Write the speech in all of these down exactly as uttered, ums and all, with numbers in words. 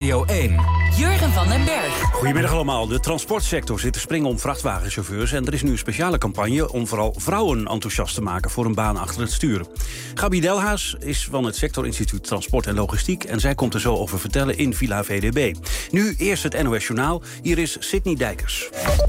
Radio één. Jurgen van den Berg. Goedemiddag allemaal. De transportsector zit te springen om vrachtwagenchauffeurs en er is nu een speciale campagne om vooral vrouwen enthousiast te maken voor een baan achter het stuur. Gabi Delhaas is van het Sectorinstituut Transport en Logistiek en zij komt er zo over vertellen in Villa V D B. Nu eerst het N O S Journaal. Hier is Sidney Dijkers.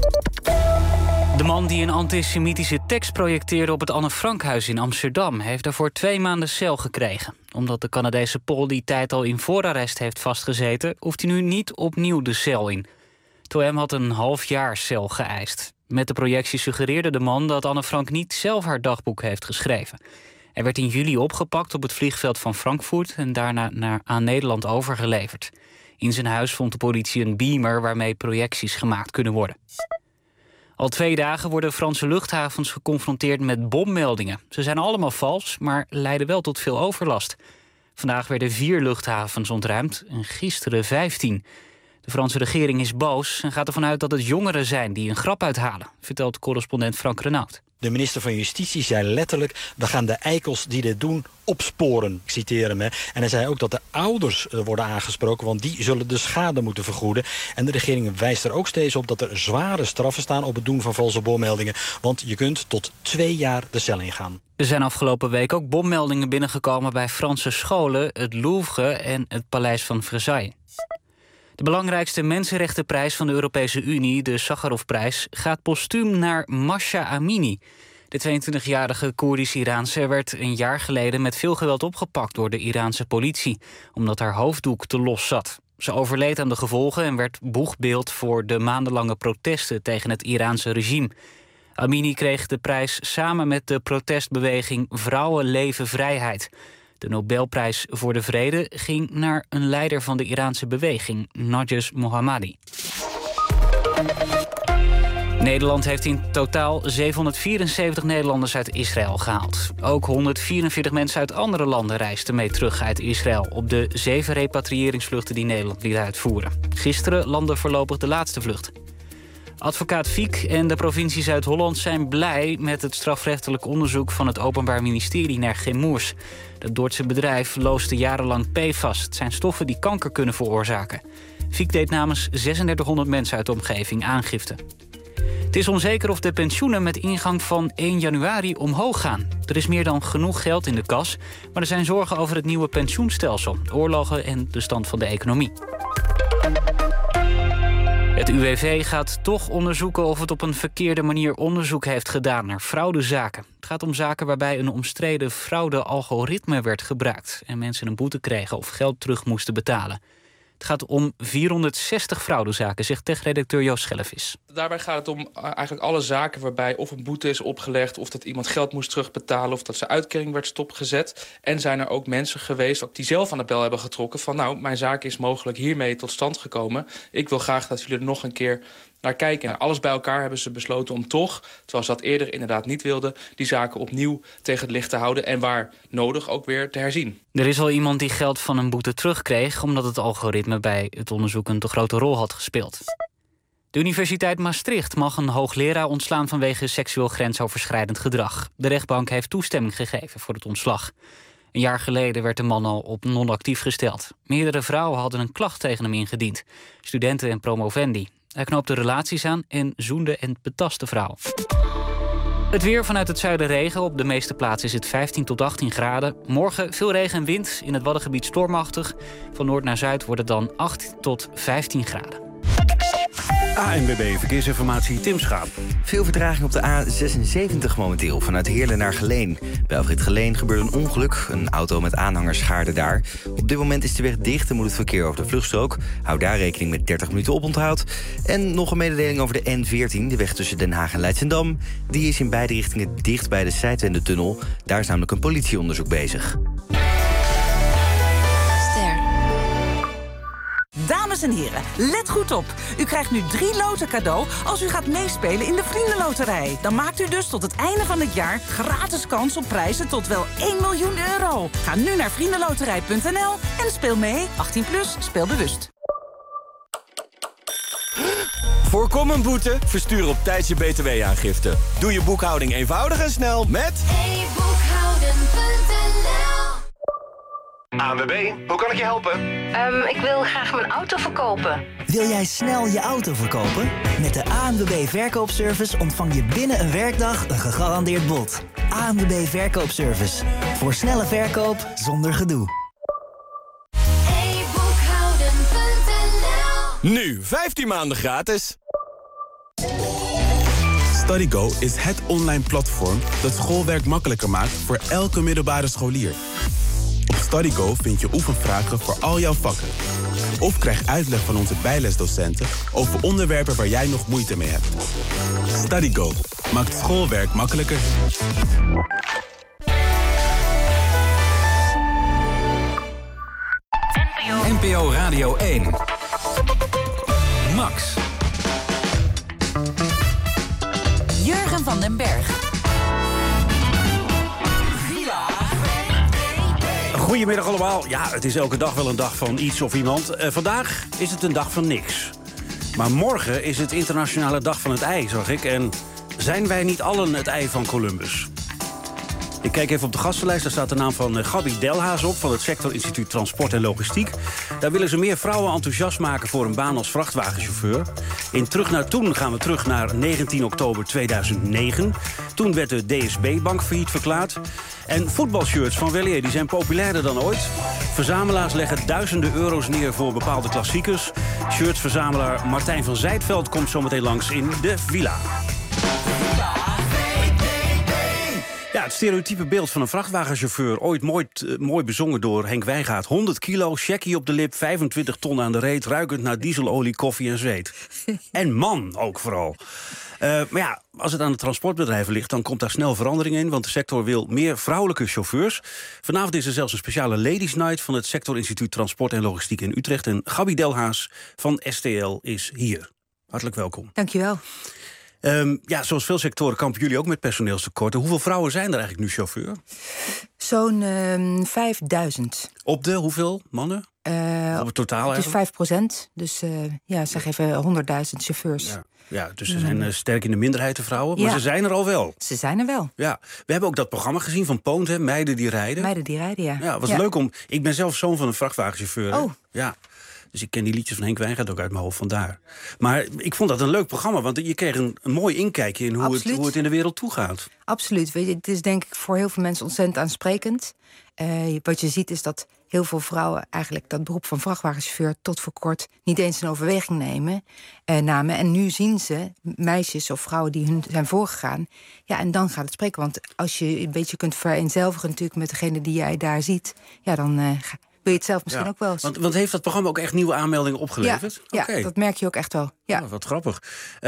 De man die een antisemitische tekst projecteerde op het Anne Frankhuis in Amsterdam heeft daarvoor twee maanden cel gekregen. Omdat de Canadese Pool die tijd al in voorarrest heeft vastgezeten, hoeft hij nu niet opnieuw de cel in. Het O M had een half jaar cel geëist. Met de projectie suggereerde de man dat Anne Frank niet zelf haar dagboek heeft geschreven. Hij werd in juli opgepakt op het vliegveld van Frankfurt en daarna naar, aan Nederland overgeleverd. In zijn huis vond de politie een beamer waarmee projecties gemaakt kunnen worden. Al twee dagen worden Franse luchthavens geconfronteerd met bommeldingen. Ze zijn allemaal vals, maar leiden wel tot veel overlast. Vandaag werden vier luchthavens ontruimd en gisteren vijftien. De Franse regering is boos en gaat ervan uit dat het jongeren zijn die een grap uithalen, vertelt correspondent Frank Renaud. De minister van Justitie zei letterlijk: we gaan de eikels die dit doen opsporen. Ik citeer hem. Hè. En hij zei ook dat de ouders worden aangesproken, want die zullen de schade moeten vergoeden. En de regering wijst er ook steeds op dat er zware straffen staan op het doen van valse bommeldingen. Want je kunt tot twee jaar de cel ingaan. Er zijn afgelopen week ook bommeldingen binnengekomen bij Franse scholen, het Louvre en het Paleis van Versailles. De belangrijkste mensenrechtenprijs van de Europese Unie, de Sakharovprijs, gaat postuum naar Mahsa Amini. De tweeëntwintigjarige Koerdisch-Iraanse werd een jaar geleden met veel geweld opgepakt door de Iraanse politie, omdat haar hoofddoek te los zat. Ze overleed aan de gevolgen en werd boegbeeld voor de maandenlange protesten tegen het Iraanse regime. Amini kreeg de prijs samen met de protestbeweging Vrouwen Leven Vrijheid. De Nobelprijs voor de Vrede ging naar een leider van de Iraanse beweging, Narges Mohammadi. Nederland heeft in totaal zevenhonderdvierenzeventig Nederlanders uit Israël gehaald. Ook honderdvierenveertig mensen uit andere landen reisden mee terug uit Israël op de zeven repatriëringsvluchten die Nederland liet uitvoeren. Gisteren landde voorlopig de laatste vlucht. Advocaat Fiek en de provincie Zuid-Holland zijn blij met het strafrechtelijk onderzoek van het Openbaar Ministerie naar Chemours. Dat Dordtse bedrijf loosde jarenlang P F A S. Het zijn stoffen die kanker kunnen veroorzaken. Fiek deed namens drieduizendzeshonderd mensen uit de omgeving aangifte. Het is onzeker of de pensioenen met ingang van één januari omhoog gaan. Er is meer dan genoeg geld in de kas, maar er zijn zorgen over het nieuwe pensioenstelsel, oorlogen en de stand van de economie. Het U W V gaat toch onderzoeken of het op een verkeerde manier onderzoek heeft gedaan naar fraudezaken. Het gaat om zaken waarbij een omstreden fraude-algoritme werd gebruikt en mensen een boete kregen of geld terug moesten betalen. Het gaat om vierhonderdzestig fraudezaken, zegt techredacteur Joost Schellevis. Daarbij gaat het om eigenlijk alle zaken waarbij of een boete is opgelegd, of dat iemand geld moest terugbetalen, of dat zijn uitkering werd stopgezet. En zijn er ook mensen geweest ook die zelf aan de bel hebben getrokken van nou, mijn zaak is mogelijk hiermee tot stand gekomen. Ik wil graag dat jullie er nog een keer naar kijken. En alles bij elkaar hebben ze besloten om toch, terwijl ze dat eerder inderdaad niet wilden, die zaken opnieuw tegen het licht te houden en waar nodig ook weer te herzien. Er is al iemand die geld van een boete terugkreeg omdat het algoritme bij het onderzoek een te grote rol had gespeeld. De Universiteit Maastricht mag een hoogleraar ontslaan vanwege seksueel grensoverschrijdend gedrag. De rechtbank heeft toestemming gegeven voor het ontslag. Een jaar geleden werd de man al op non-actief gesteld. Meerdere vrouwen hadden een klacht tegen hem ingediend. Studenten en promovendi. Hij knoopte relaties aan en zoende en betastte vrouw. Het weer vanuit het zuiden regen. Op de meeste plaatsen is het vijftien tot achttien graden. Morgen veel regen en wind. In het Waddengebied stormachtig. Van noord naar zuid wordt het dan acht tot vijftien graden. A N W B Verkeersinformatie, Tim Schaap. Veel vertraging op de A zesenzeventig momenteel, vanuit Heerlen naar Geleen. Bij Alfred Geleen gebeurde een ongeluk. Een auto met aanhangers schaarde daar. Op dit moment is de weg dicht en moet het verkeer over de vluchtstrook. Hou daar rekening met dertig minuten oponthoud. En nog een mededeling over de N veertien, de weg tussen Den Haag en Leidschendam. Die is in beide richtingen dicht bij de Zijtwendetunnel. Daar is namelijk een politieonderzoek bezig. Dames en heren, let goed op. U krijgt nu drie loten cadeau als u gaat meespelen in de Vriendenloterij. Dan maakt u dus tot het einde van het jaar gratis kans op prijzen tot wel één miljoen euro. Ga nu naar vriendenloterij punt n l en speel mee. achttien plus, speel bewust. Voorkom een boete? Verstuur op tijd je B T W-aangifte. Doe je boekhouding eenvoudig en snel met... e boekhouden punt n l A N W B, hoe kan ik je helpen? Um, ik wil graag mijn auto verkopen. Wil jij snel je auto verkopen? Met de A N W B Verkoopservice ontvang je binnen een werkdag een gegarandeerd bod. A N W B Verkoopservice. Voor snelle verkoop zonder gedoe. e boekhouden punt n l Nu vijftien maanden gratis. StudyGo is het online platform dat schoolwerk makkelijker maakt voor elke middelbare scholier. Op StudyGo vind je oefenvragen voor al jouw vakken. Of krijg uitleg van onze bijlesdocenten over onderwerpen waar jij nog moeite mee hebt. StudyGo maakt schoolwerk makkelijker. N P O Radio één. Max. Jurgen van den Berg. Goedemiddag allemaal. Ja, het is elke dag wel een dag van iets of iemand. Uh, vandaag is het een dag van niks. Maar morgen is het internationale dag van het ei, zag ik. En zijn wij niet allen het ei van Columbus? Ik kijk even op de gastenlijst. Daar staat de naam van Gabi Delhaas op... van het Sectorinstituut Transport en Logistiek. Daar willen ze meer vrouwen enthousiast maken... voor een baan als vrachtwagenchauffeur. In Terug naar Toen gaan we terug naar negentien oktober tweeduizend negen. Toen werd de D S B-bank failliet verklaard. En voetbalshirts van weleer die zijn populairder dan ooit. Verzamelaars leggen duizenden euro's neer voor bepaalde klassiekers. Shirtsverzamelaar Martijn van Zijtveld komt zometeen langs in de Villa. Ja, het stereotype beeld van een vrachtwagenchauffeur... ooit mooi, uh, mooi bezongen door Henk Wijngaard. honderd kilo, checkie op de lip, vijfentwintig ton aan de reet... ruikend naar dieselolie, koffie en zweet. En man ook vooral. Uh, maar ja, als het aan de transportbedrijven ligt... dan komt daar snel verandering in, want de sector wil meer vrouwelijke chauffeurs. Vanavond is er zelfs een speciale Ladies Night... van het Sectorinstituut Transport en Logistiek in Utrecht. En Gabi Delhaas van S T L is hier. Hartelijk welkom. Dankjewel. Um, ja, zoals veel sectoren kampen jullie ook met personeelstekorten. Hoeveel vrouwen zijn er eigenlijk nu chauffeur? Zo'n uh, vijfduizend. Op de hoeveel mannen? Uh, Op het totaal Het is eigenlijk? vijf procent. Dus uh, ja, zeg even honderdduizend chauffeurs. Ja. Ja, dus ze zijn uh, sterk in de minderheid de vrouwen. Maar ja. ze zijn er al wel. Ze zijn er wel. Ja. We hebben ook dat programma gezien van Poont, hè? Meiden die rijden. Meiden die rijden, ja. Ja, het was ja. leuk om... Ik ben zelf zoon van een vrachtwagenchauffeur. Oh. Ja. Dus ik ken die liedjes van Henk Wijngaard ook uit mijn hoofd vandaar. Maar ik vond dat een leuk programma, want je kreeg een, een mooi inkijkje in hoe het, hoe het in de wereld toegaat. Absoluut. Weet je, het is denk ik voor heel veel mensen ontzettend aansprekend. Uh, wat je ziet is dat heel veel vrouwen eigenlijk dat beroep van vrachtwagenchauffeur tot voor kort niet eens in overweging nemen, uh, namen. En nu zien ze meisjes of vrouwen die hun zijn voorgegaan. Ja, en dan gaat het spreken. Want als je een beetje kunt vereenzelvigen natuurlijk met degene die jij daar ziet, ja, dan uh, wil je het zelf misschien ja. ook wel eens. Want, want heeft dat programma ook echt nieuwe aanmeldingen opgeleverd? Ja, okay. ja, dat merk je ook echt wel. Ja. Oh, wat grappig.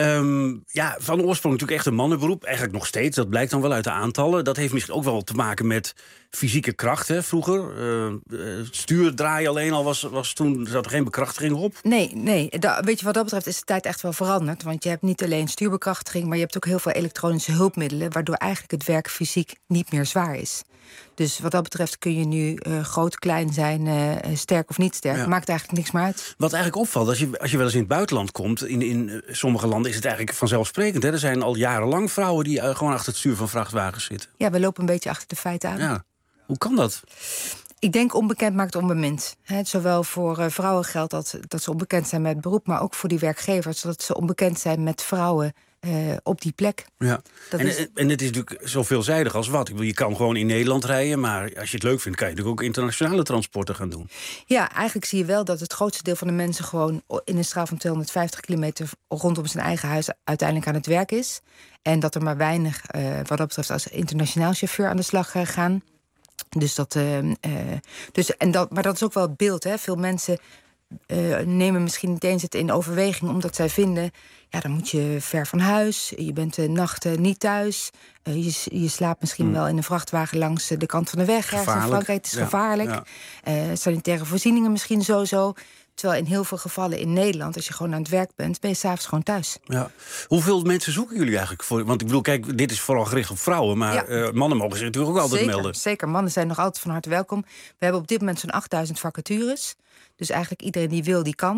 Um, ja, van oorsprong natuurlijk echt een mannenberoep. Eigenlijk nog steeds, dat blijkt dan wel uit de aantallen. Dat heeft misschien ook wel te maken met fysieke kracht, hè, vroeger. Uh, stuurdraaien alleen al was, was toen, zat er geen bekrachtiging op. Nee, nee. Da, weet je, wat dat betreft is de tijd echt wel veranderd. Want je hebt niet alleen stuurbekrachtiging, maar je hebt ook heel veel elektronische hulpmiddelen, waardoor eigenlijk het werk fysiek niet meer zwaar is. Dus wat dat betreft kun je nu uh, groot, klein zijn, uh, sterk of niet sterk. Ja. Maakt eigenlijk niks meer uit. Wat eigenlijk opvalt, als je, als je wel eens in het buitenland komt, in, in uh, sommige landen is het eigenlijk vanzelfsprekend. Hè? Er zijn al jarenlang vrouwen die uh, gewoon achter het stuur van vrachtwagens zitten. Ja, we lopen een beetje achter de feiten aan. Ja. Hoe kan dat? Ik denk onbekend maakt onbemind. He, zowel voor uh, vrouwen geldt dat, dat ze onbekend zijn met het beroep, maar ook voor die werkgevers, dat ze onbekend zijn met vrouwen uh, op die plek. Ja. Dat en, is... en het is natuurlijk zo veelzijdig als wat. Ik bedoel, je kan gewoon in Nederland rijden, maar als je het leuk vindt, kan je natuurlijk ook internationale transporten gaan doen. Ja, eigenlijk zie je wel dat het grootste deel van de mensen gewoon in een straal van tweehonderdvijftig kilometer rondom zijn eigen huis uiteindelijk aan het werk is. En dat er maar weinig, uh, wat dat betreft, als internationaal chauffeur aan de slag uh, gaan. Dus dat, uh, uh, dus, en dat, maar dat is ook wel het beeld. Hè? Veel mensen uh, nemen misschien niet eens het in overweging, omdat zij vinden, ja, dan moet je ver van huis. Je bent de nachten niet thuis. Uh, je, je slaapt misschien mm. wel in een vrachtwagen langs de kant van de weg. Ergens in Frankrijk. Het is ja. gevaarlijk. Ja. Uh, sanitaire voorzieningen misschien sowieso. Terwijl in heel veel gevallen in Nederland, als je gewoon aan het werk bent, ben je s'avonds gewoon thuis. Ja. Hoeveel mensen zoeken jullie eigenlijk voor? Want ik bedoel, kijk, dit is vooral gericht op vrouwen, maar ja. uh, mannen mogen zich natuurlijk ook altijd zeker, melden. Zeker, mannen zijn nog altijd van harte welkom. We hebben op dit moment zo'n achtduizend vacatures. Dus eigenlijk iedereen die wil, die kan.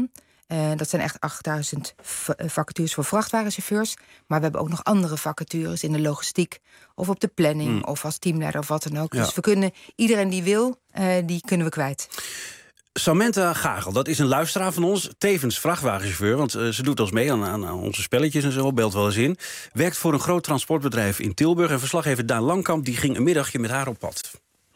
Uh, dat zijn echt achtduizend v- vacatures voor vrachtwagenchauffeurs. Maar we hebben ook nog andere vacatures in de logistiek... of op de planning, hmm. of als teamleider of wat dan ook. Ja. Dus we kunnen, iedereen die wil, uh, die kunnen we kwijt. Samantha Gagel, dat is een luisteraar van ons, tevens vrachtwagenchauffeur... want uh, ze doet ons mee aan, aan onze spelletjes en zo, belt wel eens in. Werkt voor een groot transportbedrijf in Tilburg... en verslaggever Daan Langkamp die ging een middagje met haar op pad.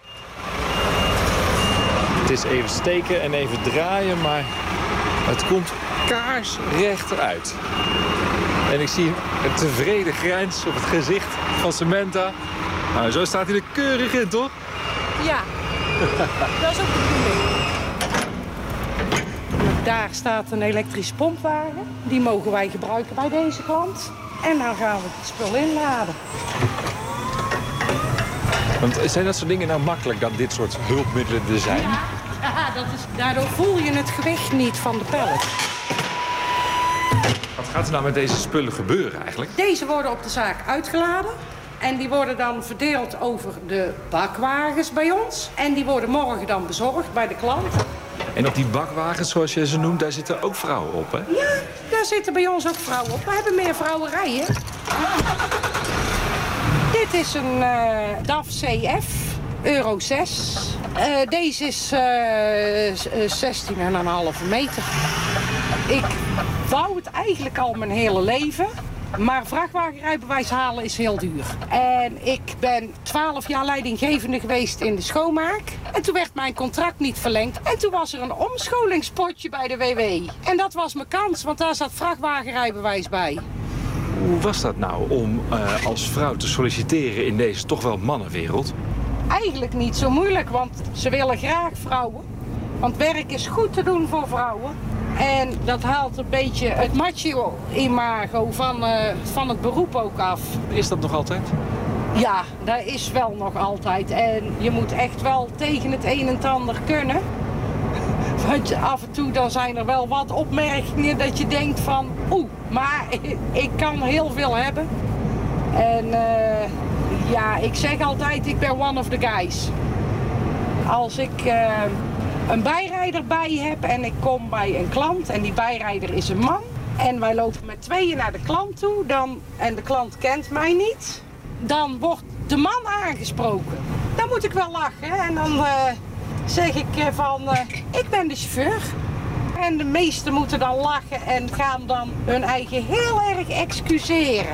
Het is even steken en even draaien, maar het komt kaarsrecht uit. En ik zie een tevreden grijns op het gezicht van Samantha. Nou, zo staat hij er keurig in, toch? Ja, dat is ook de bedoeling. Daar staat een elektrische pompwagen. Die mogen wij gebruiken bij deze klant. En dan gaan we het spul inladen. Want zijn dat soort dingen nou makkelijk dat dit soort hulpmiddelen er zijn? Ja, ja dat is, daardoor voel je het gewicht niet van de pallet. Wat gaat er nou met deze spullen gebeuren eigenlijk? Deze worden op de zaak uitgeladen. En die worden dan verdeeld over de bakwagens bij ons. En die worden morgen dan bezorgd bij de klant. En op die bakwagens, zoals je ze noemt, daar zitten ook vrouwen op, hè? Ja, daar zitten bij ons ook vrouwen op. We hebben meer vrouwerijen. Dit is een uh, D A F C F, Euro zes. Uh, deze is uh, zestien komma vijf meter. Ik wou het eigenlijk al mijn hele leven. Maar vrachtwagenrijbewijs halen is heel duur. En ik ben twaalf jaar leidinggevende geweest in de schoonmaak. En toen werd mijn contract niet verlengd. En toen was er een omscholingspotje bij de W W. En dat was mijn kans, want daar zat vrachtwagenrijbewijs bij. Hoe was dat nou om uh, als vrouw te solliciteren in deze toch wel mannenwereld? Eigenlijk niet zo moeilijk, want ze willen graag vrouwen. Want werk is goed te doen voor vrouwen. En dat haalt een beetje het macho-imago van, uh, van het beroep ook af. Is dat nog altijd? Ja, dat is wel nog altijd. En je moet echt wel tegen het een en het ander kunnen. Want af en toe dan zijn er wel wat opmerkingen dat je denkt van... Oeh, maar ik, ik kan heel veel hebben. En uh, ja, ik zeg altijd, ik ben one of the guys. Als ik... Uh, een bijrijder bij heb en ik kom bij een klant en die bijrijder is een man en wij lopen met tweeën naar de klant toe dan, en de klant kent mij niet, dan wordt de man aangesproken. Dan moet ik wel lachen en dan uh, zeg ik uh, van uh, ik ben de chauffeur. En de meesten moeten dan lachen en gaan dan hun eigen heel erg excuseren.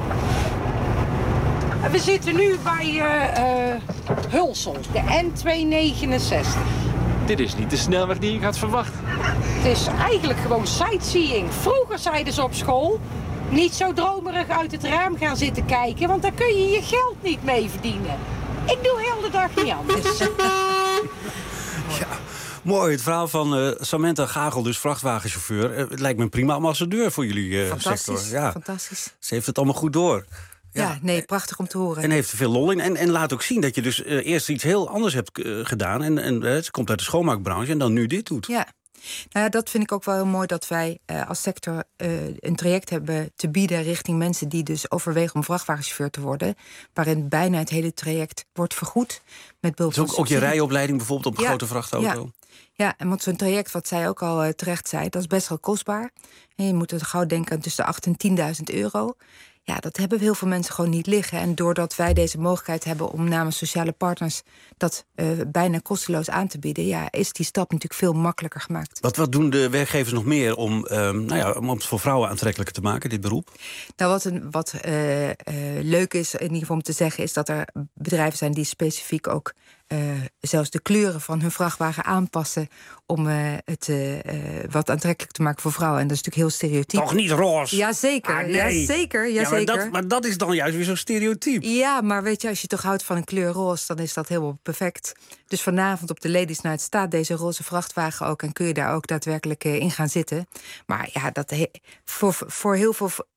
We zitten nu bij uh, uh, Hulsel, de N tweehonderdnegenenzestig. Dit is niet de snelweg die ik had verwacht. Het is eigenlijk gewoon sightseeing. Vroeger zeiden ze op school... niet zo dromerig uit het raam gaan zitten kijken... want daar kun je je geld niet mee verdienen. Ik doe heel de dag niet anders. Ja, mooi. Het verhaal van uh, Samantha Gagel, dus vrachtwagenchauffeur. Uh, het lijkt me een prima ambassadeur voor jullie uh, fantastisch, sector. Ja, fantastisch. Ze heeft het allemaal goed door. Ja, ja, nee, prachtig om te horen. En heeft er veel lol in. En, en laat ook zien dat je dus uh, eerst iets heel anders hebt uh, gedaan. En, en uh, ze komt uit de schoonmaakbranche en dan nu dit doet. Ja, nou ja, dat vind ik ook wel heel mooi dat wij uh, als sector uh, een traject hebben te bieden richting mensen die dus overwegen om vrachtwagenchauffeur te worden. Waarin bijna het hele traject wordt vergoed. Met behulp van ook, ook je rijopleiding bijvoorbeeld op een ja, grote vrachtauto? Ja. Ja, en want zo'n traject, wat zij ook al uh, terecht zei, dat is best wel kostbaar. En je moet er gauw denken aan tussen de acht en tienduizend euro. Ja, dat hebben heel veel mensen gewoon niet liggen. En doordat wij deze mogelijkheid hebben om namens sociale partners dat uh, bijna kosteloos aan te bieden, ja, is die stap natuurlijk veel makkelijker gemaakt. Wat, wat doen de werkgevers nog meer om, um, nou ja, om het voor vrouwen aantrekkelijker te maken, dit beroep? Nou, wat, een, wat uh, uh, leuk is, in ieder geval om te zeggen, is dat er bedrijven zijn die specifiek ook uh, zelfs de kleuren van hun vrachtwagen aanpassen om uh, het uh, uh, wat aantrekkelijk te maken voor vrouwen. En dat is natuurlijk heel stereotyp. Toch niet roze? Jazeker, ah, nee. jazeker, ja, jazeker. maar, dat, maar dat is dan juist weer zo'n stereotyp. Ja, maar weet je, als je toch houdt van een kleur roze, dan is dat helemaal perfect. Dus vanavond op de Ladies Night staat deze roze vrachtwagen ook en kun je daar ook daadwerkelijk uh, in gaan zitten. Maar ja, dat he- voor, voor heel veel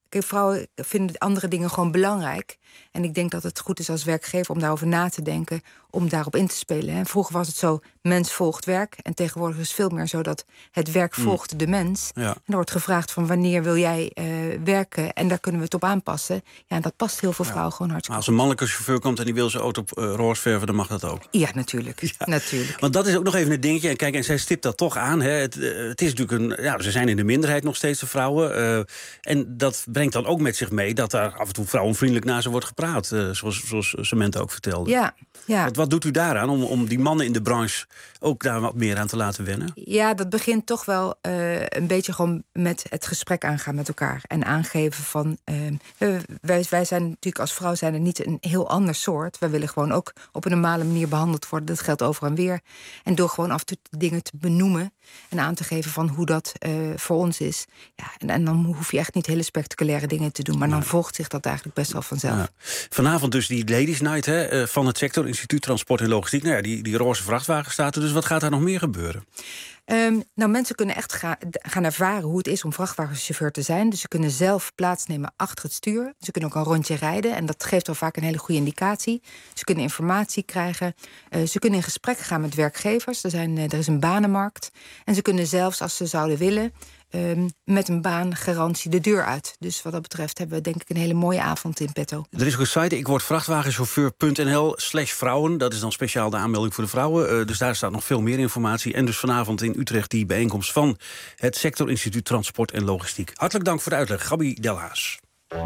Kijk, vrouwen vinden andere dingen gewoon belangrijk. En ik denk dat het goed is als werkgever om daarover na te denken, om daarop in te spelen. Hè. Vroeger was het zo, mens volgt werk. En tegenwoordig is het veel meer zo dat het werk volgt mm. de mens. Ja. En er wordt gevraagd van wanneer wil jij uh, werken? En daar kunnen we het op aanpassen. Ja, en dat past heel veel vrouwen ja. gewoon hartstikke. Maar als een mannelijke chauffeur komt en die wil zijn auto uh, roze verven, dan mag dat ook. Ja, natuurlijk. Ja. natuurlijk. Want dat is ook nog even een dingetje. En kijk, en zij stipt dat toch aan. Hè. Het, uh, het is natuurlijk een. Ja, ze zijn in de minderheid nog steeds, de vrouwen. Uh, en dat brengt dan ook met zich mee dat daar af en toe vrouwenvriendelijk naar ze wordt gepraat. Uh, zoals, zoals Samantha ook vertelde. Ja, ja. Wat, wat doet u daaraan om, om die mannen in de branche ook daar wat meer aan te laten wennen? Ja, dat begint toch wel uh, een beetje gewoon met het gesprek aangaan met elkaar. En aangeven van. Uh, wij, wij zijn natuurlijk als vrouw zijn er niet een heel ander soort. Wij willen gewoon ook op een normale manier behandeld worden. Dat geldt over en weer. En door gewoon af en toe dingen te benoemen en aan te geven van hoe dat uh, voor ons is. Ja, en, en dan hoef je echt niet hele spectaculaire dingen te doen. Maar dan ja. volgt zich dat eigenlijk best wel vanzelf. Ja. Vanavond dus die Ladies Night hè, van het Sector Instituut Transport en Logistiek. Nou ja, die, die roze vrachtwagen staat er. Dus wat gaat daar nog meer gebeuren? Um, nou, mensen kunnen echt ga, gaan ervaren hoe het is om vrachtwagenchauffeur te zijn. Dus ze kunnen zelf plaatsnemen achter het stuur. Ze kunnen ook een rondje rijden. En dat geeft wel vaak een hele goede indicatie. Ze kunnen informatie krijgen. Uh, ze kunnen in gesprek gaan met werkgevers. Er, zijn, uh, er is een banenmarkt. En ze kunnen zelfs, als ze zouden willen, Um, met een baangarantie de deur uit. Dus wat dat betreft hebben we denk ik een hele mooie avond in petto. Er is ook een site, ik word vrachtwagenchauffeur punt n l slash vrouwen. Dat is dan speciaal de aanmelding voor de vrouwen. Uh, dus daar staat nog veel meer informatie. En dus vanavond in Utrecht die bijeenkomst van het Sector Instituut Transport en Logistiek. Hartelijk dank voor de uitleg, Gabi Delhaas.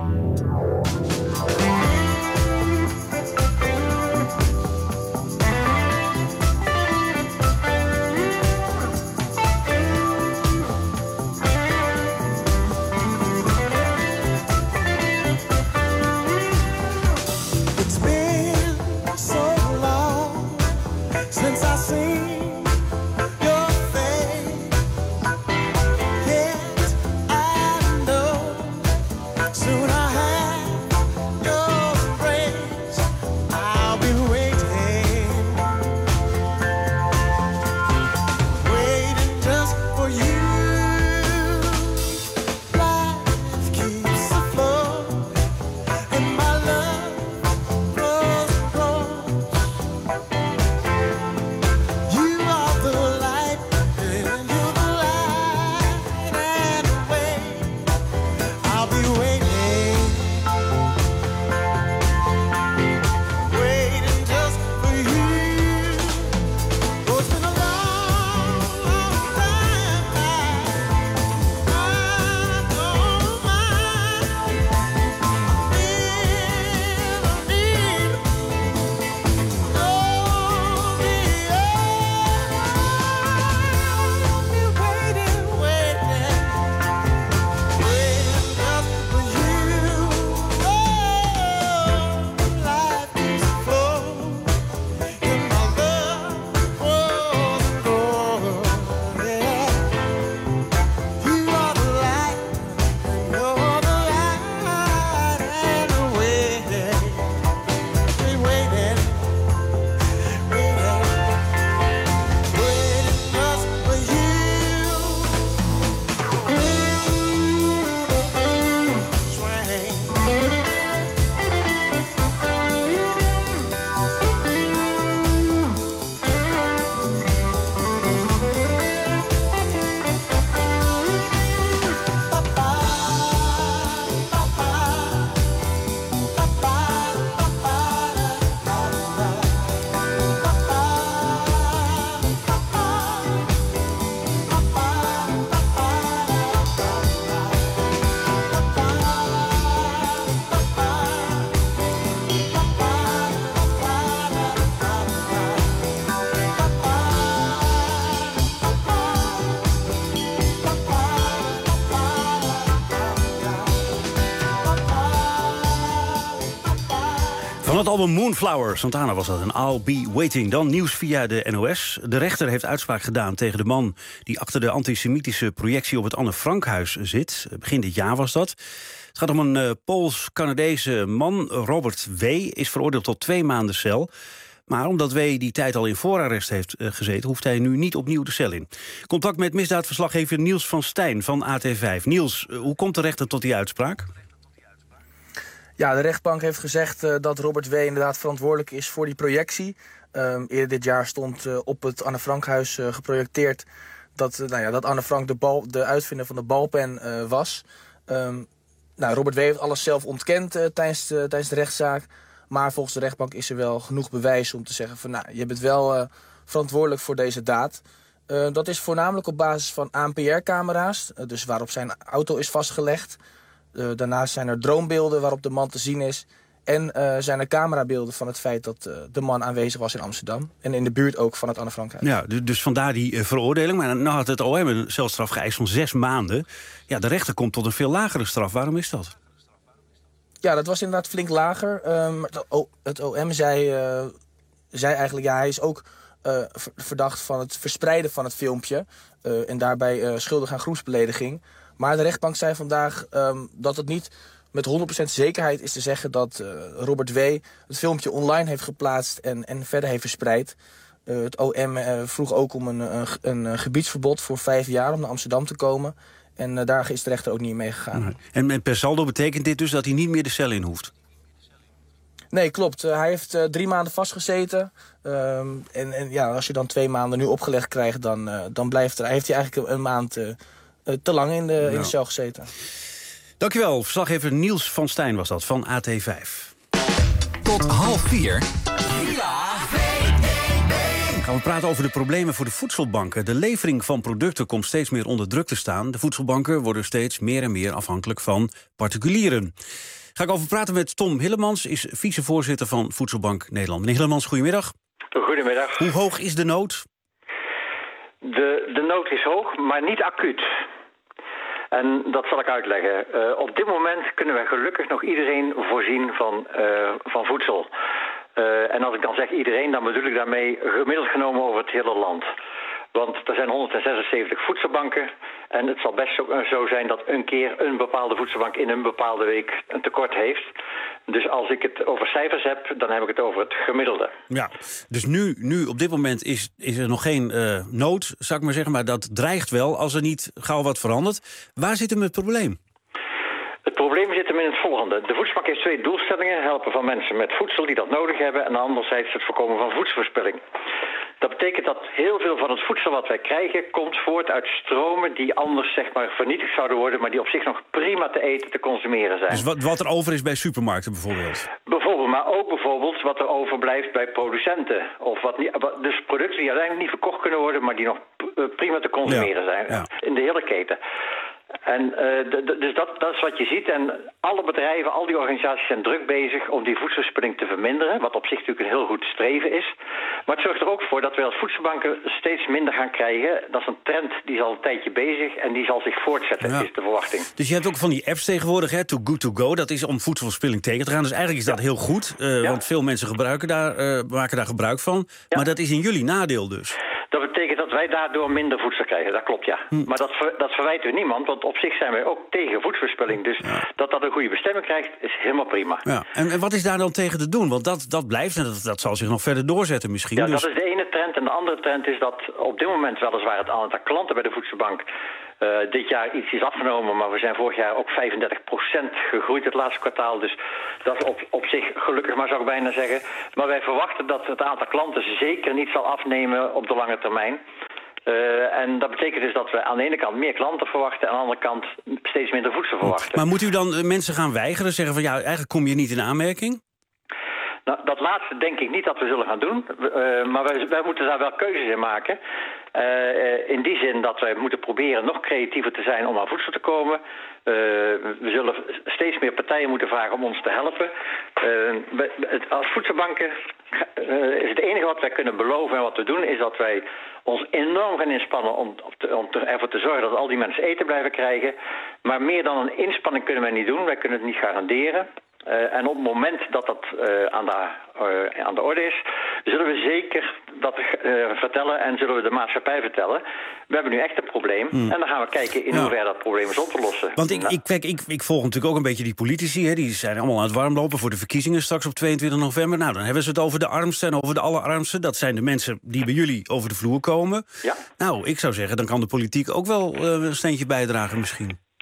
Van het album Moonflower, Santana was dat, en I'll Be Waiting. Dan nieuws via de N O S. De rechter heeft uitspraak gedaan tegen de man die achter de antisemitische projectie op het Anne Frankhuis zit. Begin dit jaar was dat. Het gaat om een uh, Pools-Canadese man, Robert W., is veroordeeld tot twee maanden cel. Maar omdat W. die tijd al in voorarrest heeft uh, gezeten, hoeft hij nu niet opnieuw de cel in. Contact met misdaadverslaggever Niels van Stijn van A T vijf. Niels, uh, hoe komt de rechter tot die uitspraak? Ja, de rechtbank heeft gezegd uh, dat Robert W. inderdaad verantwoordelijk is voor die projectie. Um, eerder dit jaar stond uh, op het Anne Frankhuis uh, geprojecteerd dat, uh, nou ja, dat Anne Frank de, bal, de uitvinder van de balpen uh, was. Um, nou, Robert W. heeft alles zelf ontkend uh, tijdens, uh, tijdens de rechtszaak. Maar volgens de rechtbank is er wel genoeg bewijs om te zeggen van, nou, je bent wel uh, verantwoordelijk voor deze daad. Uh, dat is voornamelijk op basis van A N P R-camera's, uh, dus waarop zijn auto is vastgelegd. Uh, daarnaast zijn er droombeelden waarop de man te zien is. En uh, zijn er camerabeelden van het feit dat uh, de man aanwezig was in Amsterdam. En in de buurt ook van het Anne Frankhuis. Ja, dus vandaar die uh, veroordeling. Maar nou had het O M een celstraf geëist van zes maanden. Ja, de rechter komt tot een veel lagere straf. Waarom is dat? Ja, dat was inderdaad flink lager. Um, het, o, het O M zei, uh, zei eigenlijk, ja, hij is ook uh, verdacht van het verspreiden van het filmpje. Uh, en daarbij uh, schuldig aan groepsbelediging. Maar de rechtbank zei vandaag um, dat het niet met honderd procent zekerheid is te zeggen dat uh, Robert W. het filmpje online heeft geplaatst en, en verder heeft verspreid. Uh, het O M uh, vroeg ook om een, een, een gebiedsverbod voor vijf jaar om naar Amsterdam te komen. En uh, daar is de rechter ook niet mee gegaan. Nee. En, en per saldo betekent dit dus dat hij niet meer de cel in hoeft? Nee, klopt. Uh, hij heeft uh, drie maanden vastgezeten. Um, en, en ja, als je dan twee maanden nu opgelegd krijgt, dan, uh, dan blijft er, heeft hij eigenlijk een maand uh, uh, te lang in de, nou. in de cel gezeten. Dankjewel. Verslaggever Niels van Stijn was dat, van A T vijf. Tot half vier. Gaan we praten over de problemen voor de voedselbanken. De levering van producten komt steeds meer onder druk te staan. De voedselbanken worden steeds meer en meer afhankelijk van particulieren. Ga ik over praten met Tom Hillemans, is vicevoorzitter van Voedselbank Nederland. Meneer Hillemans, goedemiddag. Goedemiddag. Hoe hoog is de nood? De, de nood is hoog, maar niet acuut. En dat zal ik uitleggen. Uh, op dit moment kunnen we gelukkig nog iedereen voorzien van, uh, van voedsel. Uh, en als ik dan zeg iedereen, dan bedoel ik daarmee gemiddeld genomen over het hele land. Want er zijn honderdzesenzeventig voedselbanken. En het zal best zo zijn dat een keer een bepaalde voedselbank in een bepaalde week een tekort heeft. Dus als ik het over cijfers heb, dan heb ik het over het gemiddelde. Ja, dus nu, nu op dit moment is, is er nog geen uh, nood, zou ik maar zeggen. Maar dat dreigt wel als er niet gauw wat verandert. Waar zit hem het probleem? Het probleem zit hem in het volgende. De voedselbank heeft twee doelstellingen. Helpen van mensen met voedsel die dat nodig hebben. En anderzijds het voorkomen van voedselverspilling. Dat betekent dat heel veel van het voedsel wat wij krijgen komt voort uit stromen die anders zeg maar vernietigd zouden worden, maar die op zich nog prima te eten, te consumeren zijn. Dus wat, wat er over is bij supermarkten bijvoorbeeld? Bijvoorbeeld, maar ook bijvoorbeeld wat er overblijft bij producenten. Of wat niet, wat, dus producten die uiteindelijk niet verkocht kunnen worden, maar die nog prima te consumeren ja, zijn ja. in de hele keten. En uh, de, de, dus dat, dat is wat je ziet. En alle bedrijven, al die organisaties zijn druk bezig om die voedselverspilling te verminderen. Wat op zich natuurlijk een heel goed streven is. Maar het zorgt er ook voor dat we als voedselbanken steeds minder gaan krijgen. Dat is een trend die is al een tijdje bezig en die zal zich voortzetten, ja. is de verwachting. Dus je hebt ook van die apps tegenwoordig, hè, Too Good To Go. Dat is om voedselverspilling tegen te gaan. Dus eigenlijk is dat ja. heel goed. Uh, ja. Want veel mensen gebruiken daar, uh, maken daar gebruik van. Ja. Maar dat is in jullie nadeel dus. Dat betekent dat wij daardoor minder voedsel krijgen, dat klopt ja. Hm. Maar dat, ver, dat verwijten we niemand, want op zich zijn wij ook tegen voedselverspilling. Dus ja. dat dat een goede bestemming krijgt, is helemaal prima. Ja. En, en wat is daar dan tegen te doen? Want dat, dat blijft en dat, dat zal zich nog verder doorzetten misschien. Ja, dus... dat is de ene trend. En de andere trend is dat op dit moment weliswaar het aantal klanten bij de voedselbank Uh, dit jaar iets is afgenomen, maar we zijn vorig jaar ook vijfendertig procent gegroeid het laatste kwartaal. Dus dat is op, op zich gelukkig, maar zou ik bijna zeggen. Maar wij verwachten dat het aantal klanten zeker niet zal afnemen op de lange termijn. Uh, en dat betekent dus dat we aan de ene kant meer klanten verwachten en aan de andere kant steeds minder voedsel verwachten. Maar moet u dan uh, mensen gaan weigeren, zeggen van ja, eigenlijk kom je niet in aanmerking? Nou, dat laatste denk ik niet dat we zullen gaan doen. Uh, maar wij, wij moeten daar wel keuzes in maken. Uh, uh, in die zin dat wij moeten proberen nog creatiever te zijn om aan voedsel te komen. Uh, we zullen steeds meer partijen moeten vragen om ons te helpen. Uh, we, het, als voedselbanken uh, is het enige wat wij kunnen beloven en wat we doen is dat wij ons enorm gaan inspannen om, te, om te, ervoor te zorgen dat al die mensen eten blijven krijgen. Maar meer dan een inspanning kunnen wij niet doen. Wij kunnen het niet garanderen. Uh, en op het moment dat dat uh, aan, de, uh, aan de orde is, zullen we zeker dat uh, vertellen en zullen we de maatschappij vertellen. We hebben nu echt een probleem mm. en dan gaan we kijken in ja. hoeverre dat probleem is op te lossen. Want ik, nou. ik, kijk, ik, ik volg natuurlijk ook een beetje die politici, hè, die zijn allemaal aan het warmlopen voor de verkiezingen straks op tweeëntwintig november. Nou, dan hebben ze het over de armsten en over de allerarmsten. Dat zijn de mensen die bij jullie over de vloer komen. Ja. Nou, ik zou zeggen, dan kan de politiek ook wel uh, een steentje bijdragen misschien.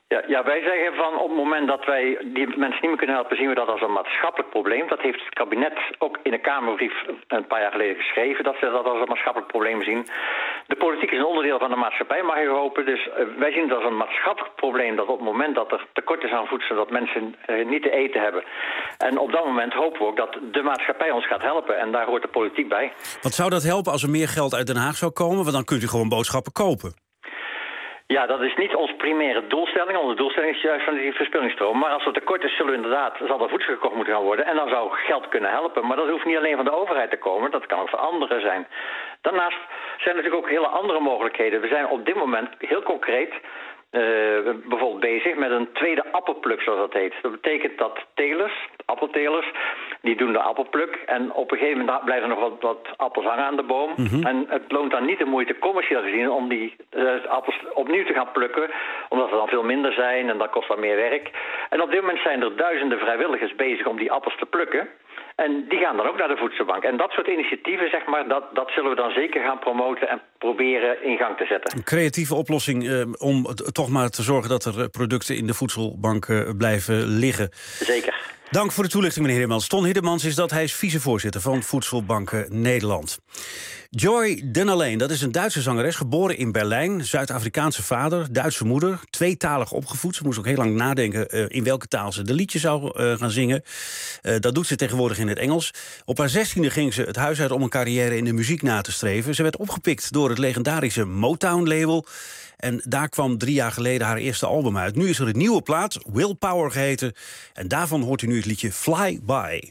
Ja, ja, wij zeggen van op het moment dat wij die mensen niet meer kunnen helpen, zien we dat als een maatschappelijk probleem. Dat heeft het kabinet ook in een Kamerbrief een paar jaar geleden geschreven, dat ze dat als een maatschappelijk probleem zien. De politiek is een onderdeel van de maatschappij, mag je hopen. Dus uh, wij zien het als een maatschappelijk probleem dat op het moment dat er tekort is aan voedsel, dat mensen uh, niet te eten hebben. En op dat moment hopen we ook dat de maatschappij ons gaat helpen. En daar hoort de politiek bij. Wat zou dat helpen als er meer geld uit Den Haag zou komen? Want dan kunt u gewoon boodschappen kopen. Ja, dat is niet onze primaire doelstelling. Onze doelstelling is juist van die verspillingsstroom. Maar als er tekort is, zullen we inderdaad, zal er voedsel gekocht moeten gaan worden. En dan zou geld kunnen helpen. Maar dat hoeft niet alleen van de overheid te komen. Dat kan ook van anderen zijn. Daarnaast zijn er natuurlijk ook hele andere mogelijkheden. We zijn op dit moment heel concreet Uh, bijvoorbeeld bezig met een tweede appelpluk, zoals dat heet. Dat betekent dat telers, appeltelers, die doen de appelpluk. En op een gegeven moment blijven er nog wat, wat appels hangen aan de boom. Mm-hmm. En het loont dan niet de moeite, commercieel gezien, om die uh, appels opnieuw te gaan plukken. Omdat er dan veel minder zijn en dat kost dan meer werk. En op dit moment zijn er duizenden vrijwilligers bezig om die appels te plukken. En die gaan dan ook naar de voedselbank. En dat soort initiatieven, zeg maar, dat, dat zullen we dan zeker gaan promoten en proberen in gang te zetten. Een creatieve oplossing eh, om t- toch maar te zorgen dat er producten in de voedselbank uh, blijven liggen. Zeker. Dank voor de toelichting, meneer Hiddemans. Ton Hiddemans is dat, hij is vicevoorzitter van Voedselbanken Nederland. Joy Denalleen, dat is een Duitse zangeres, geboren in Berlijn. Zuid-Afrikaanse vader, Duitse moeder, tweetalig opgevoed. Ze moest ook heel lang nadenken uh, in welke taal ze de liedje zou uh, gaan zingen. Uh, dat doet ze tegenwoordig in het Engels. Op haar zestiende ging ze het huis uit om een carrière in de muziek na te streven. Ze werd opgepikt door het legendarische Motown-label. En daar kwam drie jaar geleden haar eerste album uit. Nu is er een nieuwe plaat, Willpower geheten. En daarvan hoort u nu het liedje Fly By.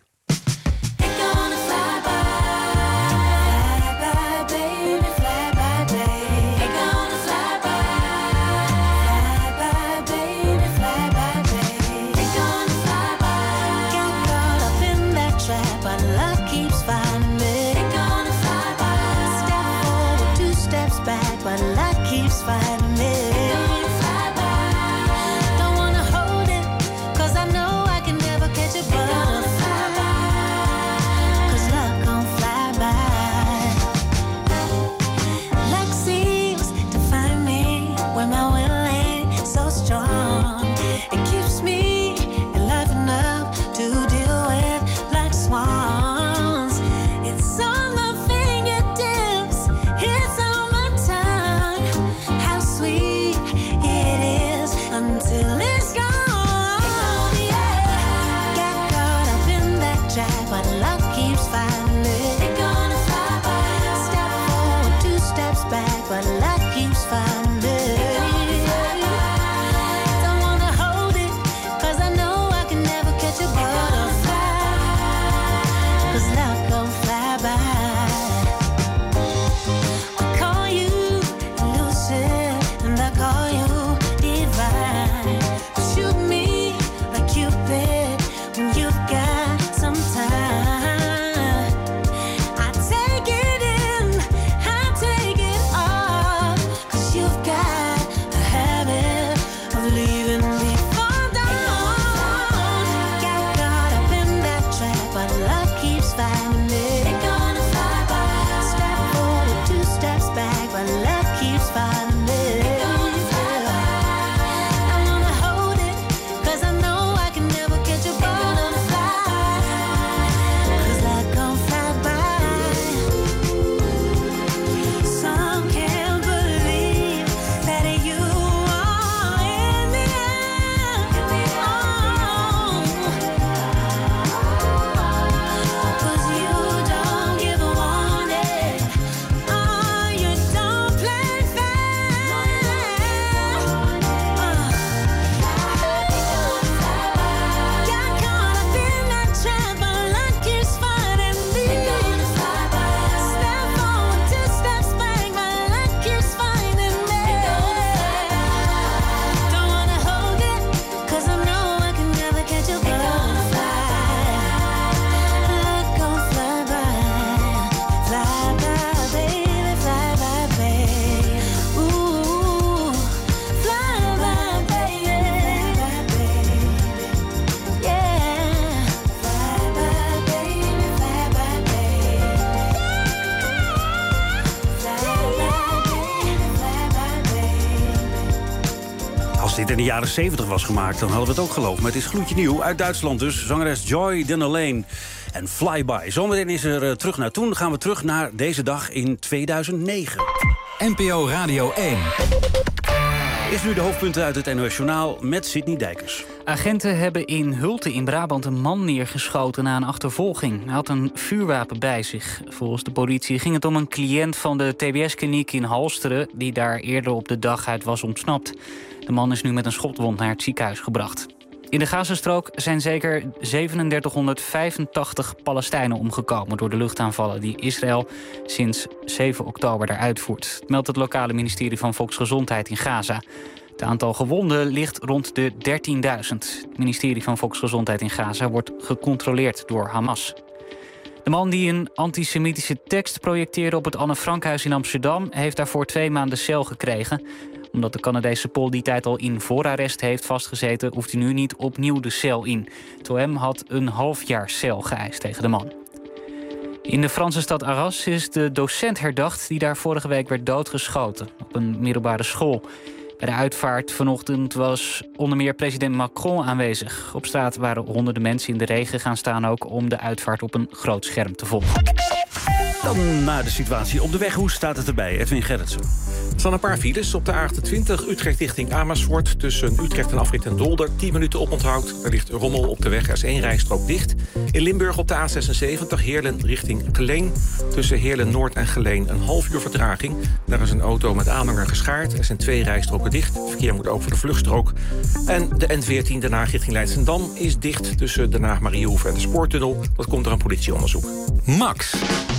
Als dit in de jaren zeventig was gemaakt, dan hadden we het ook geloofd. Maar het is gloedje nieuw, uit Duitsland dus. Zangeres Joy Dennerlein en Flyby. Zometeen is er uh, terug naar toen. Gaan we terug naar deze dag in tweeduizend negen. N P O Radio één. Is nu de hoofdpunten uit het N O S Journaal met Sidney Dijkers. Agenten hebben in Hulten in Brabant een man neergeschoten na een achtervolging. Hij had een vuurwapen bij zich. Volgens de politie ging het om een cliënt van de T B S-kliniek in Halsteren, die daar eerder op de dag uit was ontsnapt. De man is nu met een schotwond naar het ziekenhuis gebracht. In de Gazastrook zijn zeker drieduizend zevenhonderdvijfentachtig Palestijnen omgekomen door de luchtaanvallen die Israël sinds zeven oktober daar uitvoert, meldt het lokale ministerie van Volksgezondheid in Gaza. Het aantal gewonden ligt rond de dertienduizend. Het ministerie van Volksgezondheid in Gaza wordt gecontroleerd door Hamas. De man die een antisemitische tekst projecteerde op het Anne Frankhuis in Amsterdam heeft daarvoor twee maanden cel gekregen. Omdat de Canadese Pool die tijd al in voorarrest heeft vastgezeten, hoeft hij nu niet opnieuw de cel in. Het O M had een half jaar cel geëist tegen de man. In de Franse stad Arras is de docent herdacht die daar vorige week werd doodgeschoten op een middelbare school. Bij de uitvaart vanochtend was onder meer president Macron aanwezig. Op straat waren honderden mensen in de regen gaan staan ook om de uitvaart op een groot scherm te volgen. Dan naar de situatie op de weg. Hoe staat het erbij? Edwin Gerritsen. Er staan een paar files op de A achtentwintig Utrecht richting Amersfoort. Tussen Utrecht en afrit en Dolder. tien minuten oponthoud. Daar ligt rommel op de weg. Er is één rijstrook dicht. In Limburg op de A zesenzeventig Heerlen richting Geleen. Tussen Heerlen Noord en Geleen een half uur vertraging. Daar is een auto met aanhanger geschaard. Er zijn twee rijstroken dicht. Het verkeer moet ook voor de vluchtstrook. En de N veertien Den Haag richting Leidschendam is dicht tussen Den Haag-Mariëhoeve en de Spoortunnel. Dat komt door een politieonderzoek. Max.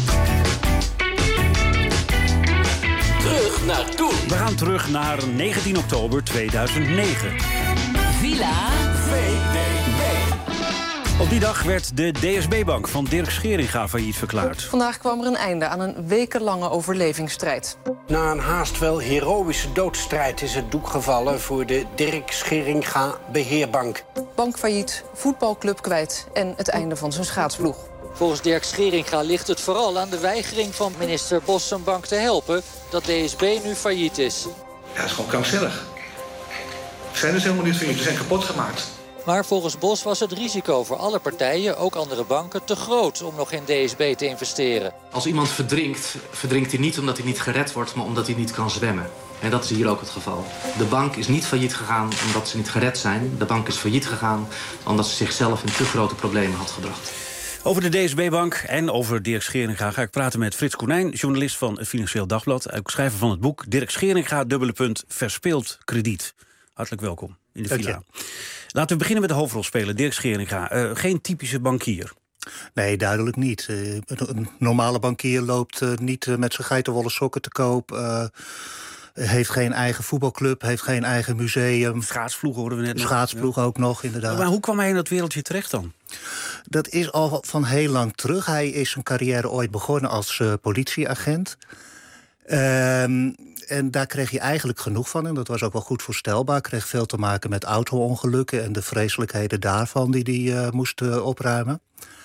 Terug naar toen. We gaan terug naar negentien oktober tweeduizend negen. Villa V D B. Op die dag werd de D S B-bank van Dirk Scheringa failliet verklaard. Vandaag kwam er een einde aan een wekenlange overlevingsstrijd. Na een haast wel heroïsche doodstrijd is het doek gevallen voor de Dirk Scheringa Beheerbank. Bank failliet, voetbalclub kwijt en het einde van zijn schaatsploeg. Volgens Dirk Scheringa ligt het vooral aan de weigering van minister Bos zijn bank te helpen dat D S B nu failliet is. Ja, dat is gewoon krankzinnig. Ze zijn dus helemaal niet failliet, ze zijn kapot gemaakt. Maar volgens Bos was het risico voor alle partijen, ook andere banken, te groot om nog in D S B te investeren. Als iemand verdrinkt, verdrinkt hij niet omdat hij niet gered wordt, maar omdat hij niet kan zwemmen. En dat is hier ook het geval. De bank is niet failliet gegaan omdat ze niet gered zijn. De bank is failliet gegaan omdat ze zichzelf in te grote problemen had gebracht. Over de D S B-bank en over Dirk Scheringa ga ik praten met Frits Konijn, journalist van het Financieel Dagblad. Ook schrijver van het boek Dirk Scheringa, dubbele punt, verspeeld krediet. Hartelijk welkom in de villa. Laten we beginnen met de hoofdrolspeler, Dirk Scheringa. Uh, geen typische bankier. Nee, duidelijk niet. Uh, een normale bankier loopt uh, niet uh, met zijn geitenwolle sokken te koop. Uh, heeft geen eigen voetbalclub, heeft geen eigen museum. Schaatsploeg hoorden we net nog. Schaatsploeg ja. ook nog, inderdaad. Maar hoe kwam hij in dat wereldje terecht dan? Dat is al van heel lang terug. Hij is zijn carrière ooit begonnen als uh, politieagent. Um, en daar kreeg hij eigenlijk genoeg van. En dat was ook wel goed voorstelbaar. Kreeg veel te maken met auto-ongelukken en de vreselijkheden daarvan die hij uh, moest uh, opruimen.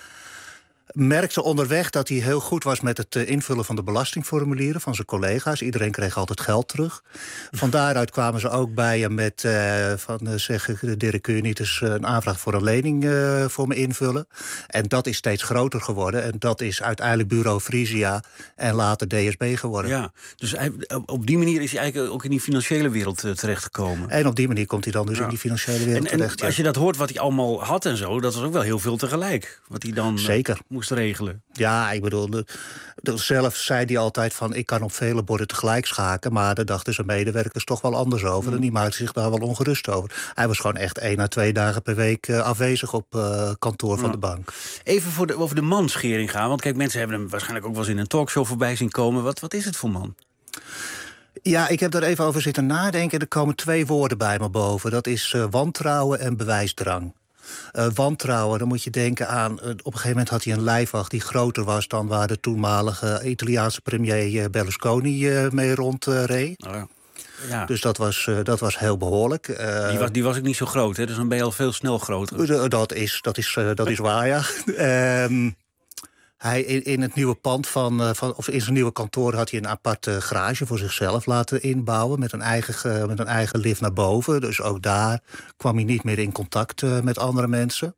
Merkte onderweg dat hij heel goed was met het invullen van de belastingformulieren van zijn collega's. Iedereen kreeg altijd geld terug. Van daaruit kwamen ze ook bij hem met uh, van uh, zeggen, Dirk, kun je niet eens een aanvraag voor een lening uh, voor me invullen? En dat is steeds groter geworden. En dat is uiteindelijk Bureau Frisia en later D S B geworden. Ja, dus hij, op die manier is hij eigenlijk ook in die financiële wereld uh, terechtgekomen. En op die manier komt hij dan dus ja. in die financiële wereld en, terecht. En ja. Als je dat hoort wat hij allemaal had en zo, dat was ook wel heel veel tegelijk. Wat hij dan Zeker. Uh, moest regelen. Ja, ik bedoel, de, de, zelf zei hij altijd van ik kan op vele borden tegelijk schaken, maar daar dachten zijn medewerkers toch wel anders over. Mm. En die maakten zich daar wel ongerust over. Hij was gewoon echt één à twee dagen per week uh, afwezig op uh, kantoor van ja. de bank. Even voor de, over de man Scheringa, want kijk, mensen hebben hem waarschijnlijk ook wel eens in een talkshow voorbij zien komen. Wat, wat is het voor man? Ja, ik heb daar even over zitten nadenken. Er komen twee woorden bij me boven. Dat is uh, wantrouwen en bewijsdrang. Uh, wantrouwen, dan moet je denken aan... Uh, op een gegeven moment had hij een lijfwacht die groter was dan waar de toenmalige Italiaanse premier uh, Berlusconi uh, mee rondreed. Uh, oh ja. Ja. Dus dat was, uh, dat was heel behoorlijk. Uh, die, was, die was ook niet zo groot, hè? Dus dan ben je al veel snel groter. Uh, dat is, dat is, uh, dat is waar, ja. um, Hij in, in het nieuwe pand van, uh, van, of in zijn nieuwe kantoor had hij een aparte garage voor zichzelf laten inbouwen. Met een eigen, uh, met een eigen lift naar boven. Dus ook daar kwam hij niet meer in contact uh, met andere mensen.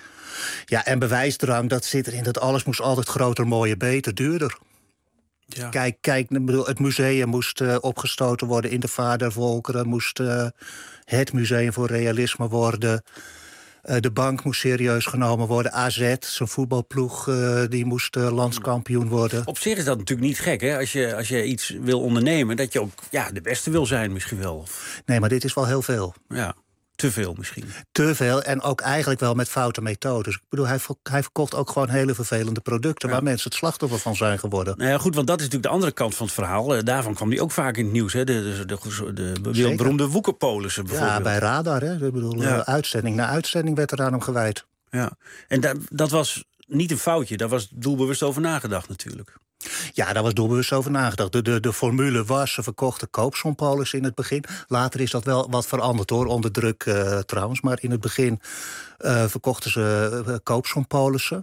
Ja, en bewijsdrang, dat zit erin dat alles moest altijd groter, mooier, beter, duurder. Ja. Kijk, kijk bedoel, het museum moest uh, opgestoten worden in de Vaart der Volkeren. Moest uh, het museum voor realisme worden. Uh, de bank moest serieus genomen worden. A Z, zijn voetbalploeg, uh, die moest uh, landskampioen worden. Op zich is dat natuurlijk niet gek, hè? Als je, als je iets wil ondernemen, dat je ook ja, de beste wil zijn misschien wel. Nee, maar dit is wel heel veel. Ja. Te veel misschien. Te veel en ook eigenlijk wel met foute methodes. Ik bedoel, hij, hij verkocht ook gewoon hele vervelende producten... Ja. waar mensen het slachtoffer van zijn geworden. Nou ja, goed, want dat is natuurlijk de andere kant van het verhaal. Uh, daarvan kwam hij ook vaak in het nieuws. Hè? De, de, de, de, de beroemde woekerpolissen bijvoorbeeld. Ja, bij Radar. Hè? Ik bedoel, ja. uh, uitzending na uitzending werd er aan hem gewijd. Ja, en da, dat was niet een foutje. Daar was doelbewust over nagedacht natuurlijk. Ja, daar was doelbewust over nagedacht. De, de, de formule was, ze verkochten koopsompolissen in het begin. Later is dat wel wat veranderd hoor, onder druk uh, trouwens. Maar in het begin uh, verkochten ze uh, koopsompolissen.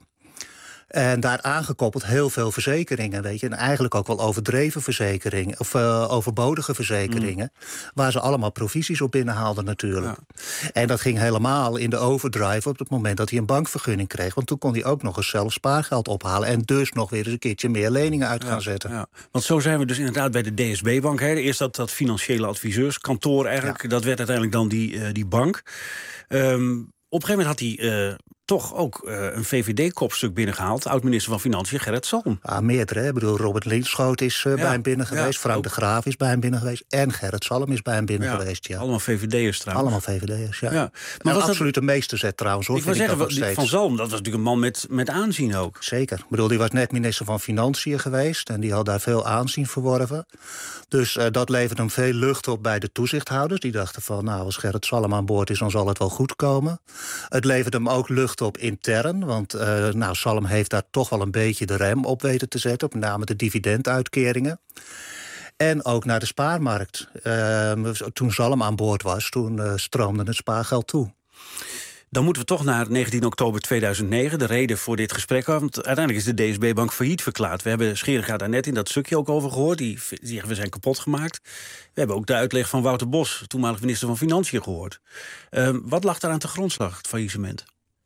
En daar aangekoppeld heel veel verzekeringen, weet je. En eigenlijk ook wel overdreven verzekeringen, of uh, overbodige verzekeringen. Mm. Waar ze allemaal provisies op binnenhaalden natuurlijk. Ja. En dat ging helemaal in de overdrive op het moment dat hij een bankvergunning kreeg. Want toen kon hij ook nog eens zelf spaargeld ophalen. En dus nog weer eens een keertje meer leningen uit gaan ja, zetten. Ja. Want zo zijn we dus inderdaad bij de D S B-bank. Hè. Eerst dat, dat financiële adviseurskantoor eigenlijk. Ja. Dat werd uiteindelijk dan die, uh, die bank. Um, op een gegeven moment had hij... Uh, toch ook uh, een V V D-kopstuk binnengehaald. Oud-minister van Financiën Gerrit Salm. Ja, meerdere. Hè? Ik bedoel, Robert Linschoot is uh, ja, bij hem binnen geweest. Ja, Frank ook. de Graaf is bij hem binnen geweest. En Gerrit Salm is bij hem binnen ja, geweest. Ja. Allemaal V V D'ers trouwens. Allemaal V V D'ers, ja. ja. Maar was absoluut dat... de meesterzet trouwens. Hoor, ik wil zeggen, ik dat van Salm, dat was natuurlijk een man met, met aanzien ook. Zeker. Ik bedoel, die was net minister van Financiën geweest. En die had daar veel aanzien verworven. Dus uh, dat leverde hem veel lucht op bij de toezichthouders. Die dachten van, nou, als Gerrit Salm aan boord is, dan zal het wel goed komen. Het leverde hem ook lucht op intern. Want uh, nou, Salm heeft daar toch wel een beetje de rem op weten te zetten. Met name de dividenduitkeringen. En ook naar de spaarmarkt. Uh, toen Salm aan boord was, toen uh, stroomde het spaargeld toe. Dan moeten we toch naar negentien oktober tweeduizend negen. De reden voor dit gesprek. Want uiteindelijk is de D S B-bank failliet verklaard. We hebben Scheringa daar net in dat stukje ook over gehoord. Die zeggen we zijn kapot gemaakt. We hebben ook de uitleg van Wouter Bos, toenmalig minister van Financiën, gehoord. Uh, wat lag daar aan te grondslag, het faillissement?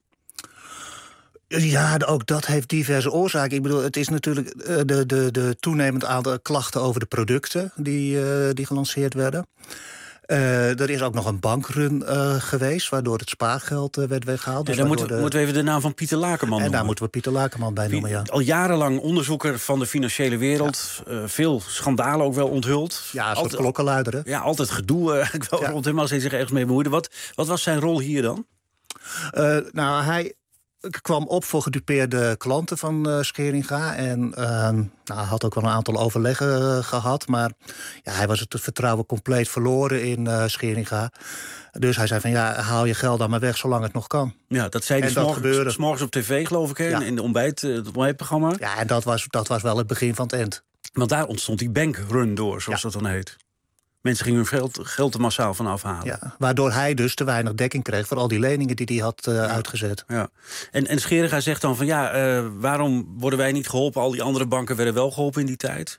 Ja, ook dat heeft diverse oorzaken. Ik bedoel, het is natuurlijk uh, de, de, de toenemend aantal klachten over de producten die, uh, die gelanceerd werden. Uh, er is ook nog een bankrun uh, geweest, waardoor het spaargeld uh, werd weggehaald. Ja, dus dan moeten we, de... moeten we even de naam van Pieter Lakenman en noemen. daar moeten we Pieter Lakenman bij noemen, ja. Al jarenlang onderzoeker van de financiële wereld. Ja. Uh, veel schandalen ook wel onthuld. Ja, een soort klokkenluider, hè? Ja, altijd gedoe uh, ik wel ja. rond hem als hij zich ergens mee bemoeide. Wat, wat was zijn rol hier dan? Uh, nou, hij... Ik kwam op voor gedupeerde klanten van uh, Scheringa. En uh, nou, had ook wel een aantal overleggen uh, gehad. Maar ja, hij was het vertrouwen compleet verloren in uh, Scheringa. Dus hij zei van ja, haal je geld dan maar weg zolang het nog kan. Ja, dat zei hij s'morgens, s'morgens op tv geloof ik, hè? Ja. In de ontbijt, het ontbijtprogramma. Ja, en dat was, dat was wel het begin van het eind. Want daar ontstond die bankrun door, zoals ja. dat dan heet. Mensen gingen hun geld, geld er massaal van afhalen. Ja, waardoor hij dus te weinig dekking kreeg voor al die leningen die hij had uh, ja. uitgezet. Ja. En, en Scheringa zegt dan van ja, uh, waarom worden wij niet geholpen? Al die andere banken werden wel geholpen in die tijd.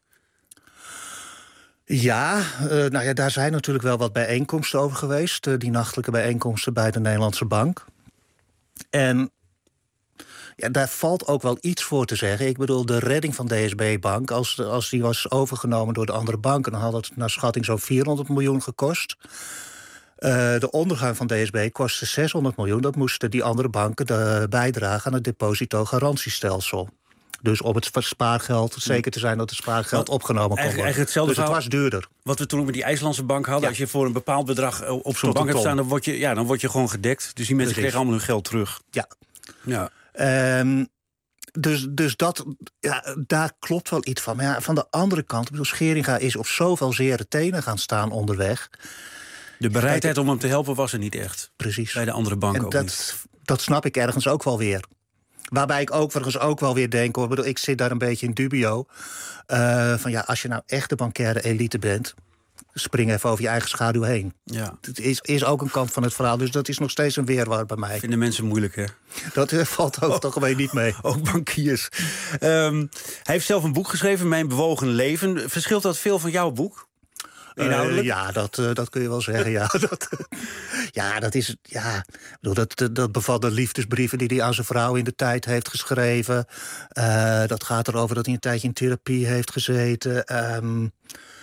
Ja, uh, nou ja, daar zijn natuurlijk wel wat bijeenkomsten over geweest. Uh, die nachtelijke bijeenkomsten bij de Nederlandse Bank. En ja, daar valt ook wel iets voor te zeggen. Ik bedoel, de redding van D S B-bank, als, als die was overgenomen door de andere banken, dan had het naar schatting zo'n vierhonderd miljoen gekost. Uh, de ondergang van D S B kostte zeshonderd miljoen. Dat moesten die andere banken de bijdragen aan het depositogarantiestelsel. Dus om het spaargeld zeker te zijn dat het spaargeld wat, opgenomen kon worden. Eigenlijk hetzelfde dus het was duurder. Wat we toen ook met die IJslandse bank hadden. Ja. Als je voor een bepaald bedrag op zo'n bank hebt staan, dan word je, ja, dan word je gewoon gedekt. Dus die mensen kregen allemaal hun geld terug. Ja. Ja. Um, dus dus dat, ja, daar klopt wel iets van. Maar ja, van de andere kant, ik bedoel, Scheringa is op zoveel zere tenen gaan staan onderweg. De bereidheid om hem te helpen was er niet echt. Precies. Bij de andere banken en ook dat, niet. Dat snap ik ergens ook wel weer. Waarbij ik ook vergens ook wel weer denk, hoor, bedoel, ik zit daar een beetje in dubio. Uh, van ja, als je nou echt de bankaire elite bent, spring even over je eigen schaduw heen. Ja. Het is, is ook een kant van het verhaal, dus dat is nog steeds een weerwaar bij mij. Vinden mensen moeilijk, hè? Dat uh, valt ook oh, toch alweer niet mee. Ook bankiers. Um, hij heeft zelf een boek geschreven, Mijn Bewogen Leven. Verschilt dat veel van jouw boek? Uh, ja, dat, uh, dat kun je wel zeggen. ja, dat, ja, dat is. Ja, bedoel, dat, dat, dat bevat de liefdesbrieven die hij aan zijn vrouw in de tijd heeft geschreven. Uh, dat gaat erover dat hij een tijdje in therapie heeft gezeten. Um,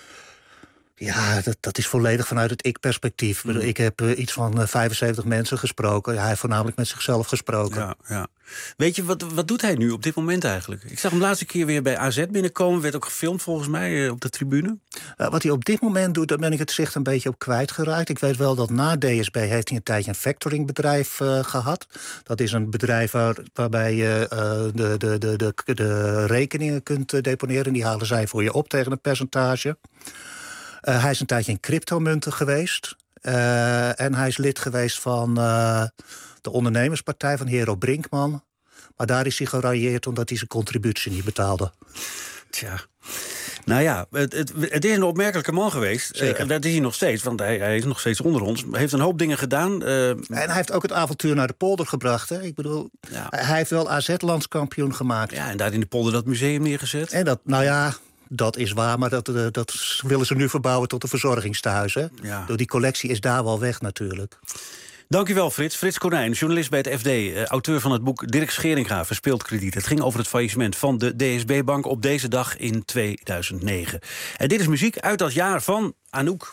Ja, dat, dat is volledig vanuit het ik-perspectief. Mm. Ik heb uh, iets van uh, vijfenzeventig mensen gesproken. Ja, hij heeft voornamelijk met zichzelf gesproken. Ja, ja. Weet je, wat, wat doet hij nu op dit moment eigenlijk? Ik zag hem de laatste keer weer bij A Z binnenkomen. Werd ook gefilmd volgens mij uh, op de tribune. Uh, wat hij op dit moment doet, daar ben ik het zicht een beetje op kwijtgeraakt. Ik weet wel dat na D S B heeft hij een tijdje een factoringbedrijf uh, gehad. Dat is een bedrijf waar, waarbij je uh, de, de, de, de, de rekeningen kunt uh, deponeren. Die halen zij voor je op tegen een percentage. Uh, hij is een tijdje in cryptomunten geweest. Uh, en hij is lid geweest van uh, de ondernemerspartij van Hero Brinkman. Maar daar is hij gerailleerd omdat hij zijn contributie niet betaalde. Tja. Nou ja, het, het, het is een opmerkelijke man geweest. Zeker. Uh, dat is hij nog steeds, want hij, hij is nog steeds onder ons. Hij heeft een hoop dingen gedaan. Uh... En hij heeft ook het avontuur naar de polder gebracht. Hè? Ik bedoel, ja. Hij heeft wel A Z-landskampioen gemaakt. Ja, en daar in de polder dat museum neergezet. En dat, nou ja... Dat is waar, maar dat, dat willen ze nu verbouwen tot een verzorgingstehuis. Hè? Ja. Door die collectie is daar wel weg natuurlijk. Dankjewel, Frits. Frits Konijn, journalist bij het F D. Uh, auteur van het boek Dirk Scheringa, Verspeeld krediet. Het ging over het faillissement van de D S B-bank op deze dag in tweeduizend negen. En dit is muziek uit dat jaar van Anouk.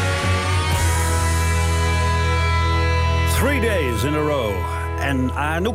In a row. En Anouk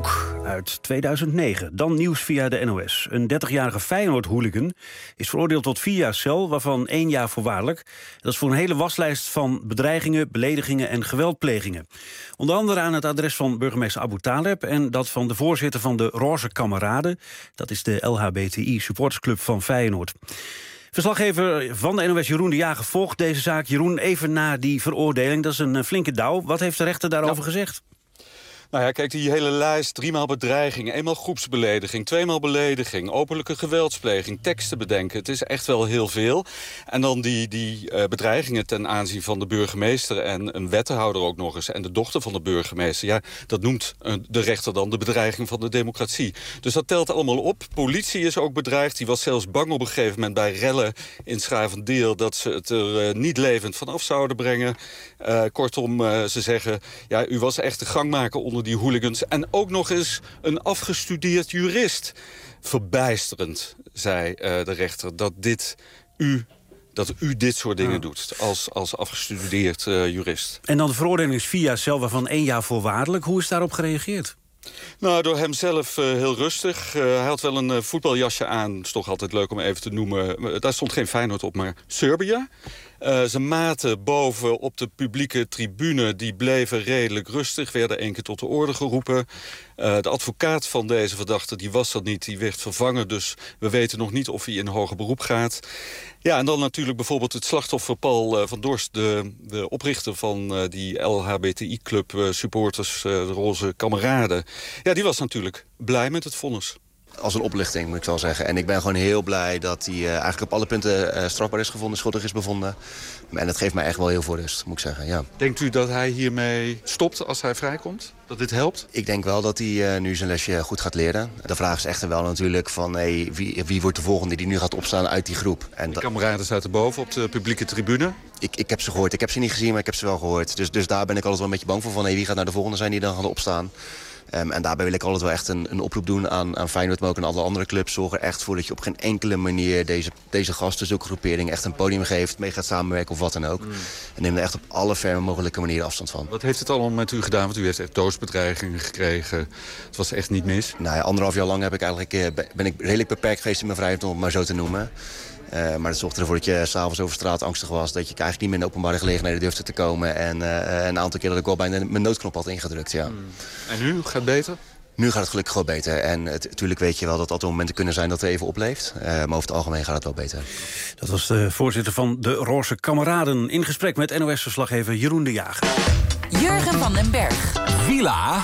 uit tweeduizend negen. Dan nieuws via de N O S. Een dertigjarige Feyenoord-hooligan is veroordeeld tot vier jaar cel, waarvan één jaar voorwaardelijk. Dat is voor een hele waslijst van bedreigingen, beledigingen en geweldplegingen. Onder andere aan het adres van burgemeester Abu Taleb en dat van de voorzitter van de Roze Kameraden. Dat is de L H B T I-supportersclub van Feyenoord. Verslaggever van de N O S, Jeroen de Jager, volgt deze zaak. Jeroen, even na die veroordeling, dat is een flinke douw. Wat heeft de rechter daarover ja. gezegd? Nou ja, kijk, die hele lijst, driemaal bedreiging, eenmaal groepsbelediging, tweemaal belediging, openlijke geweldspleging, teksten bedenken. Het is echt wel heel veel. En dan die, die uh, bedreigingen ten aanzien van de burgemeester en een wethouder ook nog eens en de dochter van de burgemeester. Ja, dat noemt uh, de rechter dan de bedreiging van de democratie. Dus dat telt allemaal op. Politie is ook bedreigd. Die was zelfs bang op een gegeven moment bij rellen in Schravendeel dat ze het er uh, niet levend vanaf zouden brengen. Uh, kortom, uh, ze zeggen, ja, u was echt de gangmaker onder die hooligans. En ook nog eens een afgestudeerd jurist. Verbijsterend, zei uh, de rechter, dat dit u... dat u dit soort dingen ja. doet als, als afgestudeerd uh, jurist. En dan de veroordeling is vier jaar cel, waarvan één jaar voorwaardelijk. Hoe is daarop gereageerd? Nou, door hemzelf uh, heel rustig. Uh, hij had wel een uh, voetbaljasje aan. Het is toch altijd leuk om even te noemen. Daar stond geen Feyenoord op, maar Serbia. Uh, zijn maten boven op de publieke tribune die bleven redelijk rustig. Werden één keer tot de orde geroepen. Uh, de advocaat van deze verdachte die was dat niet. Die werd vervangen, dus we weten nog niet of hij in hoger beroep gaat. Ja, en dan natuurlijk bijvoorbeeld het slachtoffer Paul uh, van Dorst, de, de oprichter van uh, die L H B T I-club uh, supporters, uh, de Roze Kameraden. Ja, die was natuurlijk blij met het vonnis. Als een oplichting, moet ik wel zeggen. En ik ben gewoon heel blij dat hij uh, eigenlijk op alle punten uh, strafbaar is gevonden, schuldig is bevonden. En dat geeft mij echt wel heel veel rust, moet ik zeggen, ja. Denkt u dat hij hiermee stopt als hij vrijkomt? Dat dit helpt? Ik denk wel dat hij uh, nu zijn lesje goed gaat leren. De vraag is echter wel natuurlijk van hey, wie, wie wordt de volgende die nu gaat opstaan uit die groep. En de kameraden zaten boven op de publieke tribune. Ik, ik heb ze gehoord. Ik heb ze niet gezien, maar ik heb ze wel gehoord. Dus, dus daar ben ik altijd wel een beetje bang voor. Van, hey, wie gaat nou de volgende zijn die dan gaan opstaan? Um, en daarbij wil ik altijd wel echt een, een oproep doen aan, aan Feyenoord, maar ook aan alle andere clubs. Zorg er echt voor dat je op geen enkele manier deze, deze gasten, zulke groeperingen, echt een podium geeft, mee gaat samenwerken of wat dan ook. Mm. En neem er echt op alle ferme mogelijke manieren afstand van. Wat heeft het allemaal met u gedaan? Want u heeft echt doodsbedreigingen gekregen. Het was echt niet mis. Nou ja, anderhalf jaar lang heb ik eigenlijk, ben ik redelijk beperkt geweest in mijn vrijheid, om het maar zo te noemen. Uh, maar dat zorgde ervoor dat je s'avonds over straat angstig was. Dat je eigenlijk niet meer in openbare gelegenheden durfde te komen. En uh, een aantal keer dat ik wel bijna mijn noodknop had ingedrukt, ja. Hmm. En nu? Gaat het beter? Nu gaat het gelukkig wel beter. En natuurlijk weet je wel dat er altijd momenten kunnen zijn dat er even opleeft. Uh, maar over het algemeen gaat het wel beter. Dat was de voorzitter van de Roze Kameraden. In gesprek met N O S-verslaggever Jeroen de Jager. Jurgen van den Berg. Villa.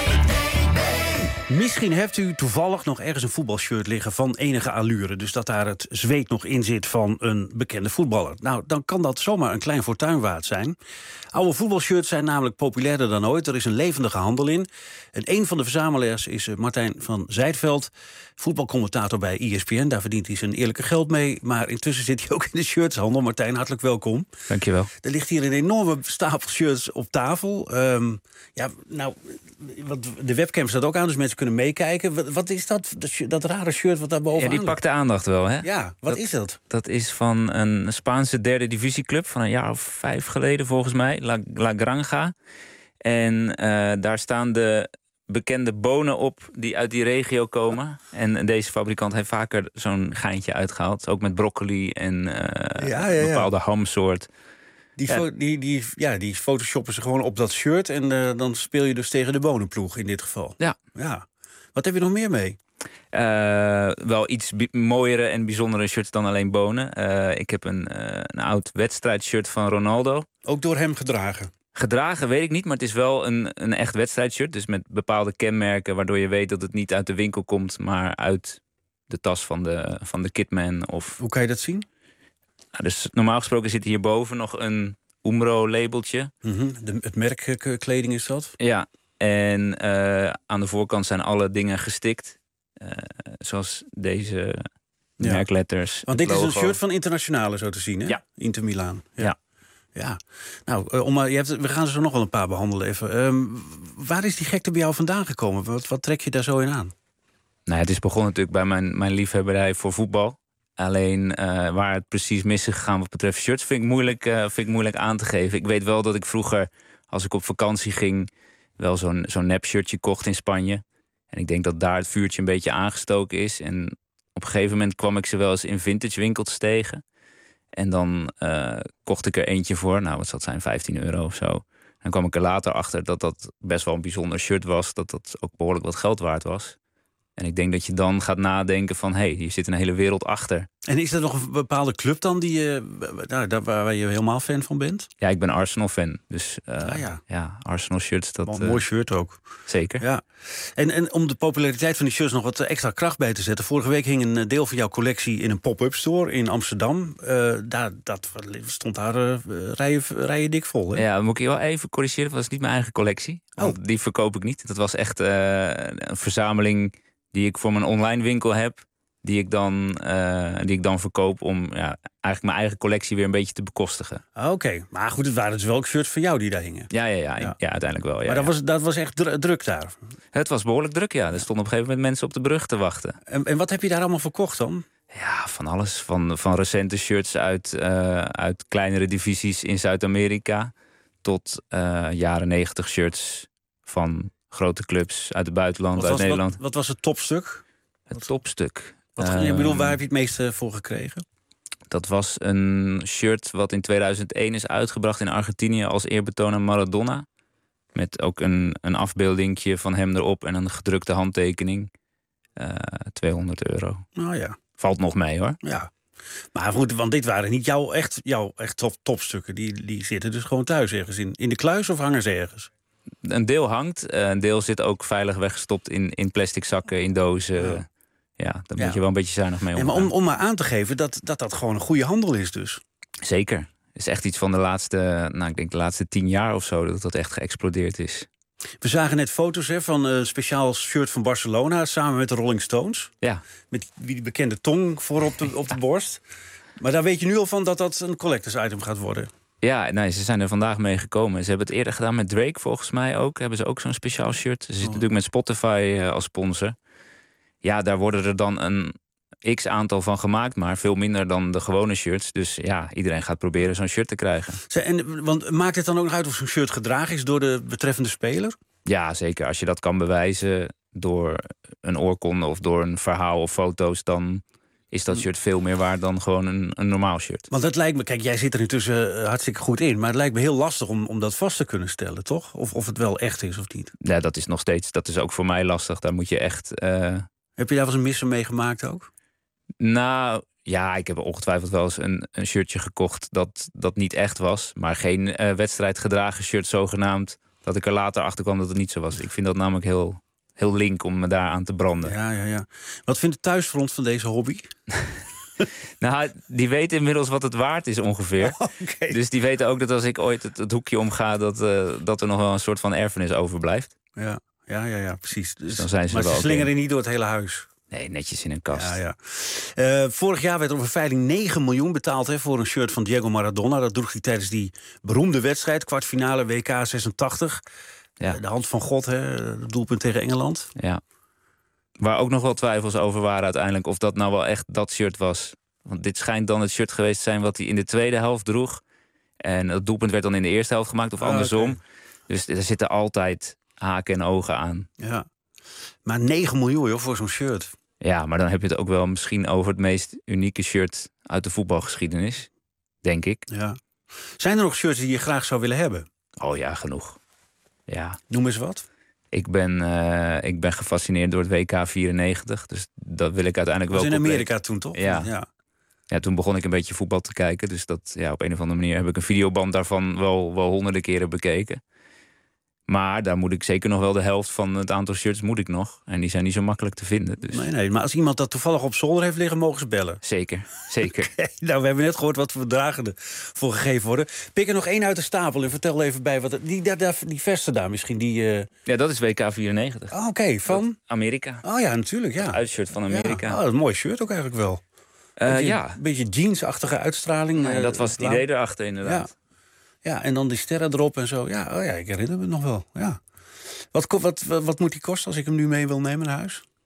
Misschien hebt u toevallig nog ergens een voetbalshirt liggen van enige allure. Dus dat daar het zweet nog in zit van een bekende voetballer. Nou, dan kan dat zomaar een klein fortuin waard zijn. Oude voetbalshirts zijn namelijk populairder dan ooit. Er is een levendige handel in. En een van de verzamelaars is Martijn van Zijtveld, voetbalcommentator bij E S P N. Daar verdient hij zijn eerlijke geld mee. Maar intussen zit hij ook in de shirtshandel. Martijn, hartelijk welkom. Dankjewel. Er ligt hier een enorme stapel shirts op tafel. Um, ja, nou, de webcam staat ook aan, dus mensen kunnen meekijken. Wat, wat is dat, dat rare shirt wat daar bovenaan Ja, die pakt de aandacht wel, hè? Ja, wat dat, is dat? Dat is van een Spaanse derde divisieclub van een jaar of vijf geleden, volgens mij. La, La Granja. En uh, daar staan de bekende bonen op die uit die regio komen. En deze fabrikant heeft vaker zo'n geintje uitgehaald. Ook met broccoli en uh, ja, ja, ja. een bepaalde hamsoort. Die, ja. die, die, ja, die photoshoppen ze gewoon op dat shirt. En uh, dan speel je dus tegen de bonenploeg in dit geval. Ja. ja. Wat heb je nog meer mee? Uh, wel iets mooiere en bijzondere shirts dan alleen bonen. Uh, ik heb een, uh, een oud wedstrijdshirt van Ronaldo. Ook door hem gedragen? Gedragen weet ik niet, maar het is wel een, een echt wedstrijdshirt. Dus met bepaalde kenmerken waardoor je weet dat het niet uit de winkel komt, maar uit de tas van de, van de kitman. Of... Hoe kan je dat zien? Nou, dus normaal gesproken zit hierboven nog een Umbro-labeltje. Mm-hmm. De, het merk kleding is dat? Ja, en uh, aan de voorkant zijn alle dingen gestikt. Uh, zoals deze ja. merkletters. Want dit logo. Is een shirt van Internationale, zo te zien, hè? Ja. Inter Milaan. Ja. ja. Ja, nou, uh, om, uh, je hebt, we gaan ze nog wel een paar behandelen even. Um, waar is die gekte bij jou vandaan gekomen? Wat, wat trek je daar zo in aan? Nou, het is begonnen natuurlijk bij mijn, mijn liefhebberij voor voetbal. Alleen uh, waar het precies mis is gegaan wat betreft shirts vind ik, moeilijk, uh, vind ik moeilijk aan te geven. Ik weet wel dat ik vroeger, als ik op vakantie ging, wel zo'n zo'n nep shirtje kocht in Spanje. En ik denk dat daar het vuurtje een beetje aangestoken is. En op een gegeven moment kwam ik ze wel eens in vintage winkels tegen. En dan uh, kocht ik er eentje voor, nou wat zal het zijn, vijftien euro of zo. Dan kwam ik er later achter dat dat best wel een bijzonder shirt was. Dat dat ook behoorlijk wat geld waard was. En ik denk dat je dan gaat nadenken van, hé, hey, hier zit een hele wereld achter. En is er nog een bepaalde club dan die, uh, nou, daar waar je helemaal fan van bent? Ja, ik ben Arsenal-fan. Dus uh, ah, ja. ja, Arsenal-shirts. Dat een mooi shirt ook. Zeker. Ja. En, en om de populariteit van die shirts nog wat extra kracht bij te zetten. Vorige week hing een deel van jouw collectie in een pop-up store in Amsterdam. Uh, daar dat stond daar uh, rijen, rijen dik vol. Hè? Ja, moet ik je wel even corrigeren. Dat was niet mijn eigen collectie. Want oh. Die verkoop ik niet. Dat was echt uh, een verzameling die ik voor mijn online winkel heb. Die ik dan, uh, die ik dan verkoop om ja, eigenlijk mijn eigen collectie weer een beetje te bekostigen. Oké, okay. Maar goed, het waren dus wel shirts van jou die daar hingen. Ja, ja, ja, ja. ja uiteindelijk wel. Ja, maar dat, ja. Was, dat was echt dru- druk daar? Het was behoorlijk druk, ja. Er stonden op een gegeven moment mensen op de brug te wachten. En, en wat heb je daar allemaal verkocht dan? Ja, van alles. Van, van recente shirts uit, uh, uit kleinere divisies in Zuid-Amerika tot uh, jaren negentig shirts van grote clubs uit het buitenland, wat uit was, Nederland. Wat, wat was het topstuk? Het topstuk. Wat, uh, ik bedoel, waar heb je het meeste voor gekregen? Dat was een shirt wat in tweeduizend één is uitgebracht in Argentinië als eerbetoon aan Maradona. Met ook een, een afbeeldingje van hem erop en een gedrukte handtekening. Uh, tweehonderd euro. Nou ja. Valt nog mee hoor. Ja. Maar goed, want dit waren niet jouw echt, jouw echt top, topstukken. Die, die zitten dus gewoon thuis ergens in. In de kluis of hangen ze ergens? Een deel hangt. Een deel zit ook veilig weggestopt in, in plastic zakken, in dozen. Ja, ja daar moet ja. je wel een beetje zuinig mee omgaan. Ja, maar om, om maar aan te geven dat, dat dat gewoon een goede handel is dus. Zeker. Het is echt iets van de laatste, nou ik denk de laatste tien jaar of zo, dat dat echt geëxplodeerd is. We zagen net foto's hè, van een speciaal shirt van Barcelona samen met de Rolling Stones. Ja. Met die bekende tong voor op de, op de borst. Maar daar weet je nu al van dat dat een collectors item gaat worden. Ja, nee, ze zijn er vandaag mee gekomen. Ze hebben het eerder gedaan met Drake, volgens mij ook. Hebben ze ook zo'n speciaal shirt. Ze zitten oh. natuurlijk met Spotify uh, als sponsor. Ja, daar worden er dan een x-aantal van gemaakt, maar veel minder dan de gewone shirts. Dus ja, iedereen gaat proberen zo'n shirt te krijgen. En, want maakt het dan ook nog uit of zo'n shirt gedragen is door de betreffende speler? Ja, zeker. Als je dat kan bewijzen door een oorkonde of door een verhaal of foto's, dan is dat shirt veel meer waard dan gewoon een, een normaal shirt. Want het lijkt me, kijk, jij zit er intussen uh, hartstikke goed in, maar het lijkt me heel lastig om, om dat vast te kunnen stellen, toch? Of, of het wel echt is of niet? Ja, dat is nog steeds, dat is ook voor mij lastig. Daar moet je echt... Uh... Heb je daar wel eens een missen mee gemaakt ook? Nou, ja, ik heb ongetwijfeld wel eens een, een shirtje gekocht dat, dat niet echt was. Maar geen uh, wedstrijdgedragen shirt zogenaamd, dat ik er later achter kwam dat het niet zo was. Ik vind dat namelijk heel, heel link om me daar aan te branden. Ja, ja, ja. Wat vindt het thuisfront van deze hobby? Nou, die weten inmiddels wat het waard is ongeveer. Oh, okay. Dus die weten ook dat als ik ooit het, het hoekje omga, dat, uh, dat er nog wel een soort van erfenis overblijft. Ja, ja, ja, ja precies. Dus, dan zijn ze maar wel ze slingeren okay. niet door het hele huis. Nee, netjes in een kast. Ja, ja. Uh, vorig jaar werd er op een veiling negen miljoen betaald hè, voor een shirt van Diego Maradona. Dat droeg hij tijdens die beroemde wedstrijd, kwartfinale W K zesentachtig. Ja. Uh, de hand van God, hè, het doelpunt tegen Engeland. Ja. Waar ook nog wel twijfels over waren uiteindelijk of dat nou wel echt dat shirt was. Want dit schijnt dan het shirt geweest te zijn wat hij in de tweede helft droeg. En het doelpunt werd dan in de eerste helft gemaakt of andersom. Ah, okay. Dus er zitten altijd haken en ogen aan. Ja. Maar negen miljoen joh, voor zo'n shirt. Ja, maar dan heb je het ook wel misschien over het meest unieke shirt uit de voetbalgeschiedenis. Denk ik. Ja. Zijn er nog shirts die je graag zou willen hebben? Oh ja, genoeg. Ja. Noem eens wat. Ik ben, uh, ik ben gefascineerd door het W K vierennegentig. Dus dat wil ik uiteindelijk wel. Dat was in Amerika toen, toch? Ja. ja. Ja, toen begon ik een beetje voetbal te kijken. Dus dat, ja, op een of andere manier heb ik een videoband daarvan wel, wel honderden keren bekeken. Maar daar moet ik zeker nog wel de helft van het aantal shirts moet ik nog. En die zijn niet zo makkelijk te vinden. Dus. Nee, nee, maar als iemand dat toevallig op zolder heeft liggen, mogen ze bellen. Zeker, zeker. Okay, nou, we hebben net gehoord wat voor bedragen ervoor gegeven worden. Pik er nog één uit de stapel en vertel even bij wat... Het, die, die, die, die verste daar misschien, die... Uh... Ja, dat is W K vierennegentig. Oh, oké, okay, van? Dat, Amerika. Oh ja, natuurlijk, ja. Het uitshirt van Amerika. Ja. Oh, dat is een mooi shirt ook eigenlijk wel. Uh, beetje, ja. Een beetje jeansachtige uitstraling. Nou, dat was het uh, idee erachter, inderdaad. Ja. ja, en dan die sterren erop en zo. Ja, oh ja, ik herinner me nog wel, ja. Wat, wat, wat, wat moet die kosten als ik hem nu mee wil nemen naar huis?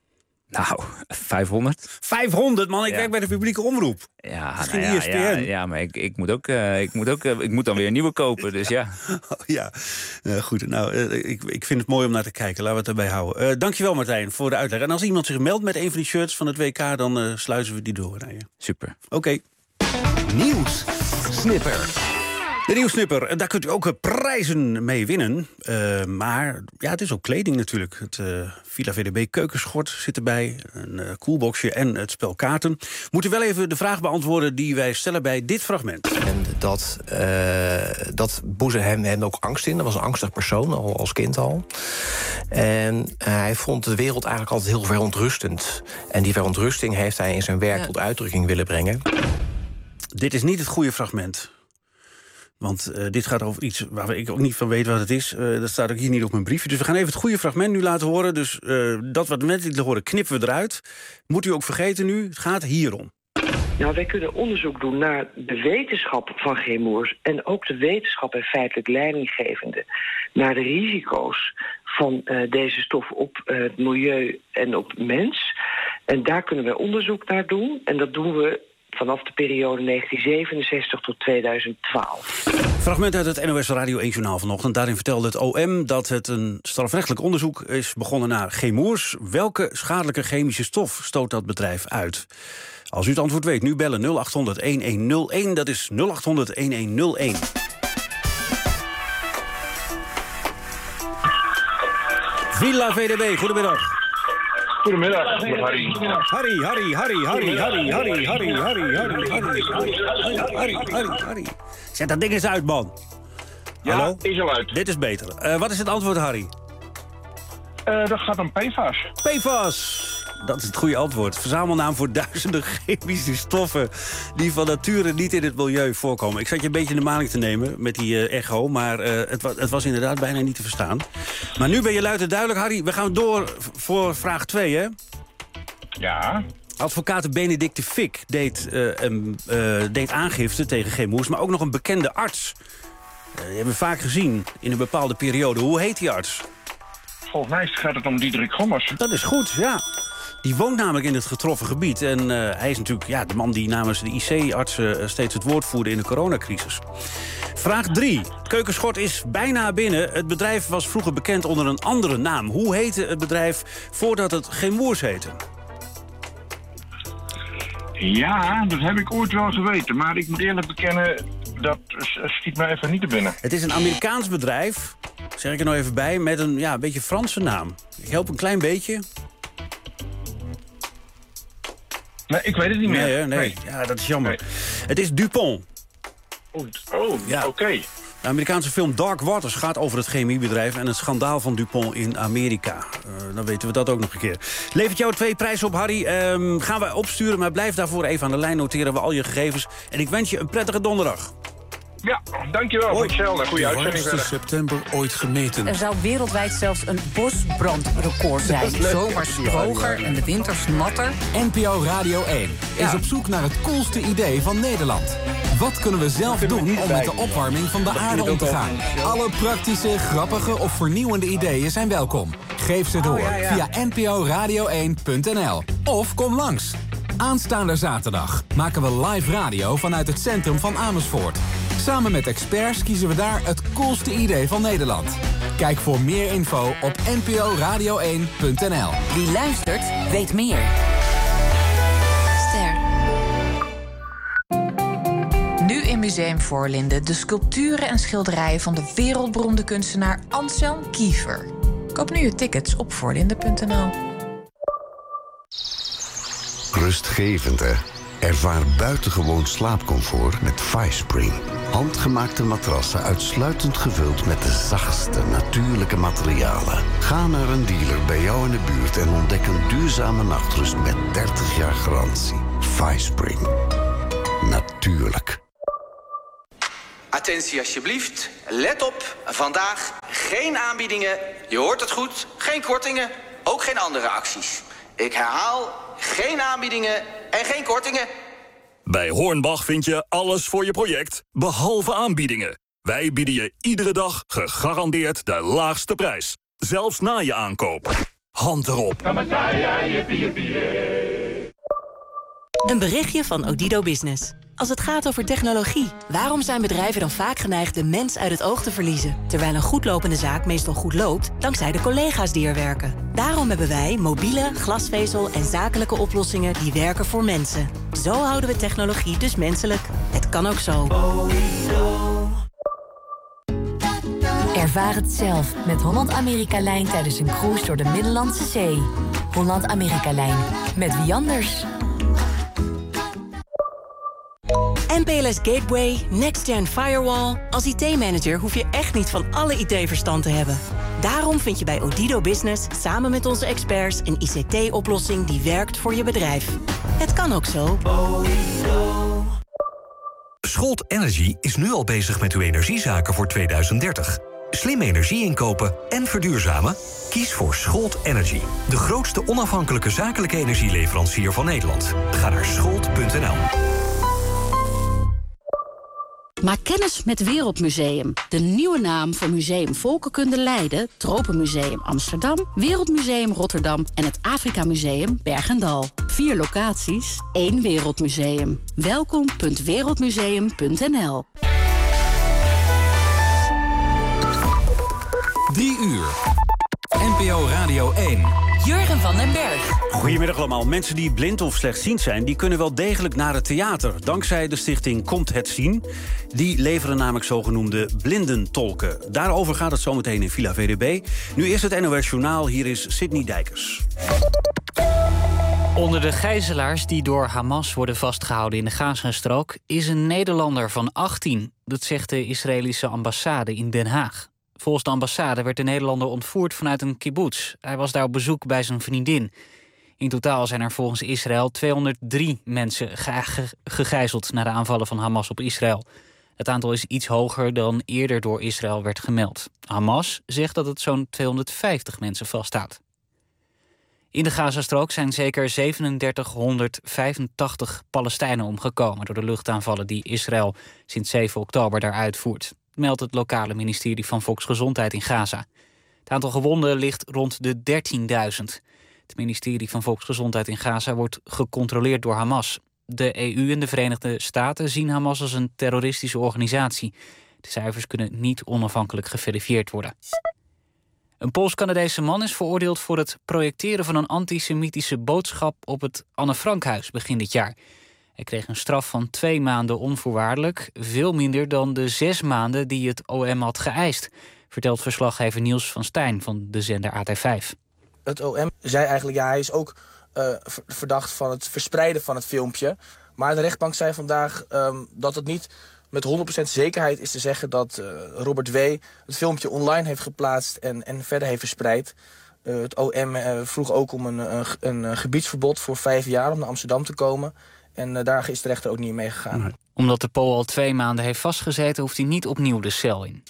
Nou, vijfhonderd. vijfhonderd, man. Ik Ja. werk bij de publieke omroep. Ja, Misschien nou ja, E S P N. ja, ja, maar ik, ik moet ook, uh, ik moet ook uh, ik moet dan weer een nieuwe kopen, dus ja. Oh, ja, uh, goed. Nou, uh, ik, ik vind het mooi om naar te kijken. Laten we het erbij houden. Uh, dankjewel, Martijn, voor de uitleg. En als iemand zich meldt met een van die shirts van het W K... dan uh, sluizen we die door naar je. Super. Oké. Okay. Nieuws. Snipper. De Nieuwssnipper, daar kunt u ook prijzen mee winnen. Uh, maar ja, het is ook kleding natuurlijk. Het uh, Villa V D B keukenschort zit erbij, een uh, koelboxje en het spel kaarten. Moet u wel even de vraag beantwoorden die wij stellen bij dit fragment. En dat, uh, dat boezemde hem, hem ook angst in. Dat was een angstig persoon, al als kind al. En uh, hij vond de wereld eigenlijk altijd heel verontrustend. En die verontrusting heeft hij in zijn werk ja. tot uitdrukking willen brengen. Dit is niet het goede fragment. Want uh, dit gaat over iets waar ik ook niet van weet wat het is. Uh, dat staat ook hier niet op mijn briefje. Dus we gaan even het goede fragment nu laten horen. Dus uh, dat wat we net lieten horen knippen we eruit. Moet u ook vergeten nu, het gaat hierom. Nou, wij kunnen onderzoek doen naar de wetenschap van chemours... en ook de wetenschap en feitelijk leidinggevende... naar de risico's van uh, deze stof op uh, het milieu en op mens. En daar kunnen wij onderzoek naar doen. En dat doen we vanaf de periode negentien zevenenzestig tot tweeduizend twaalf. Fragment uit het N O S Radio één Journaal vanochtend. Daarin vertelde het O M dat het een strafrechtelijk onderzoek is begonnen naar chemours. Welke schadelijke chemische stof stoot dat bedrijf uit? Als u het antwoord weet, nu bellen nul acht honderd een een nul een. Dat is nul acht honderd een een nul een. Villa V D B, goedemiddag. Goedemiddag, Harry. Harry, Harry, Harry, Harry, Harry, Harry, Harry, Harry, Harry, Harry, Harry, Harry, Harry. Zet dat ding eens uit, man. Ja, hallo? Is al uit. Dit is beter. Uh, wat is het antwoord, Harry? Uh, dat gaat om P F A S. P F A S. Dat is het goede antwoord. Verzamelnaam voor duizenden chemische stoffen die van nature niet in het milieu voorkomen. Ik zat je een beetje in de maling te nemen met die uh, echo, maar uh, het, wa het was inderdaad bijna niet te verstaan. Maar nu ben je luid en duidelijk, Harry. We gaan door voor vraag twee, hè? Ja. Advocaat Benedicte Fick deed, uh, um, uh, deed aangifte tegen chemours, maar ook nog een bekende arts. Uh, die hebben we vaak gezien in een bepaalde periode. Hoe heet die arts? Volgens mij gaat het om Diederik Gommers. Dat is goed, ja. Die woont namelijk in het getroffen gebied. En uh, hij is natuurlijk ja, de man die namens de I C-artsen uh, steeds het woord voerde in de coronacrisis. Vraag drie. Het keukenschort is bijna binnen. Het bedrijf was vroeger bekend onder een andere naam. Hoe heette het bedrijf voordat het chemours heette? Ja, dat heb ik ooit wel geweten. Maar ik moet eerlijk bekennen, dat schiet me even niet te binnen. Het is een Amerikaans bedrijf, zeg ik er nou even bij, met een ja, een beetje Franse naam. Ik help een klein beetje. Nee, ik weet het niet meer. Nee, nee. nee. Ja, dat is jammer. Nee. Het is Dupont. Oh, oh ja. Oké. Okay. De Amerikaanse film Dark Waters gaat over het chemiebedrijf en het schandaal van Dupont in Amerika. Uh, dan weten we dat ook nog een keer. Levert jou twee prijzen op, Harry. Um, gaan we opsturen, maar blijf daarvoor even aan de lijn. Noteren we al je gegevens. En ik wens je een prettige donderdag. Ja, dankjewel. Hetzelfde. Goeie uitzending. De warmste september ooit gemeten. Er zou wereldwijd zelfs een bosbrandrecord zijn. De zomers droger en de winters natter. N P O Radio één ja. is op zoek naar het coolste idee van Nederland. Wat kunnen we zelf doen om met de opwarming van de aarde om te gaan? Alle praktische, grappige of vernieuwende ideeën zijn welkom. Geef ze door via n p o radio één punt n l of kom langs. Aanstaande zaterdag maken we live radio vanuit het centrum van Amersfoort. Samen met experts kiezen we daar het coolste idee van Nederland. Kijk voor meer info op n p o radio één punt n l. Wie luistert, weet meer. Ster. Nu in Museum Voorlinden de sculpturen en schilderijen van de wereldberoemde kunstenaar Anselm Kiefer. Koop nu je tickets op voorlinden punt n l. Rustgevend, hè? Ervaar buitengewoon slaapcomfort met FiSpring. Handgemaakte matrassen uitsluitend gevuld met de zachtste natuurlijke materialen. Ga naar een dealer bij jou in de buurt en ontdek een duurzame nachtrust met dertig jaar garantie. FiSpring. Natuurlijk. Attentie alsjeblieft. Let op. Vandaag geen aanbiedingen. Je hoort het goed. Geen kortingen. Ook geen andere acties. Ik herhaal, geen aanbiedingen en geen kortingen. Bij Hornbach vind je alles voor je project, behalve aanbiedingen. Wij bieden je iedere dag gegarandeerd de laagste prijs. Zelfs na je aankoop. hand erop. Een berichtje van Odido Business. Als het gaat over technologie, waarom zijn bedrijven dan vaak geneigd de mens uit het oog te verliezen? Terwijl een goedlopende zaak meestal goed loopt, dankzij de collega's die er werken. Daarom hebben wij mobiele, glasvezel en zakelijke oplossingen die werken voor mensen. Zo houden we technologie dus menselijk. Het kan ook zo. Ervaar het zelf met Holland-Amerika-lijn tijdens een cruise door de Middellandse Zee. Holland-Amerika-lijn. Met wie anders? M P L S Gateway, Next-Gen Firewall. Als I T-manager hoef je echt niet van alle I T-verstand te hebben. Daarom vind je bij Odido Business samen met onze experts een I C T-oplossing die werkt voor je bedrijf. Het kan ook zo. Scholt Energy is nu al bezig met uw energiezaken voor tweeduizend dertig. Slim energie inkopen en verduurzamen? Kies voor Scholt Energy. De grootste onafhankelijke zakelijke energieleverancier van Nederland. Ga naar scholt punt n l. Maak kennis met Wereldmuseum. De nieuwe naam voor Museum Volkenkunde Leiden, Tropenmuseum Amsterdam, Wereldmuseum Rotterdam en het Afrika Museum Bergendal. Vier locaties, één Wereldmuseum. welkom punt wereldmuseum punt n l. Drie uur. N P O Radio één. Jurgen van den Berg. Goedemiddag allemaal. Mensen die blind of slechtziend zijn, die kunnen wel degelijk naar het theater. Dankzij de stichting Komt het Zien. Die leveren namelijk zogenoemde blindentolken. Daarover gaat het zometeen in Villa V D B. Nu is het N O S Journaal. Hier is Sidney Dijkers. Onder de gijzelaars die door Hamas worden vastgehouden in de Gazastrook is een Nederlander van achttien. Dat zegt de Israëlische ambassade in Den Haag. Volgens de ambassade werd de Nederlander ontvoerd vanuit een kibbutz. Hij was daar op bezoek bij zijn vriendin. In totaal zijn er volgens Israël tweehonderddrie mensen ge- gegijzeld na de aanvallen van Hamas op Israël. Het aantal is iets hoger dan eerder door Israël werd gemeld. Hamas zegt dat het zo'n tweehonderdvijftig mensen vasthoudt. In de Gazastrook zijn zeker zevenendertighonderdvijfentachtig Palestijnen omgekomen door de luchtaanvallen die Israël sinds zeven oktober daar uitvoert, meldt het lokale ministerie van Volksgezondheid in Gaza. Het aantal gewonden ligt rond de dertienduizend. Het ministerie van Volksgezondheid in Gaza wordt gecontroleerd door Hamas. De E U en de Verenigde Staten zien Hamas als een terroristische organisatie. De cijfers kunnen niet onafhankelijk geverifieerd worden. Een Pools-Canadese man is veroordeeld voor het projecteren van een antisemitische boodschap op het Anne Frankhuis begin dit jaar. Hij kreeg een straf van twee maanden onvoorwaardelijk, veel minder dan de zes maanden die het O M had geëist, vertelt verslaggever Niels van Stijn van de zender A T vijf. Het O M zei eigenlijk, ja, hij is ook uh, verdacht van het verspreiden van het filmpje. Maar de rechtbank zei vandaag um, dat het niet met honderd procent zekerheid is te zeggen dat uh, Robert W. het filmpje online heeft geplaatst en, en verder heeft verspreid. Uh, het O M uh, vroeg ook om een, een, een gebiedsverbod voor vijf jaar om naar Amsterdam te komen. En uh, daar is de rechter ook niet mee gegaan. Nee. Omdat de Pool al twee maanden heeft vastgezeten, hoeft hij niet opnieuw de cel in.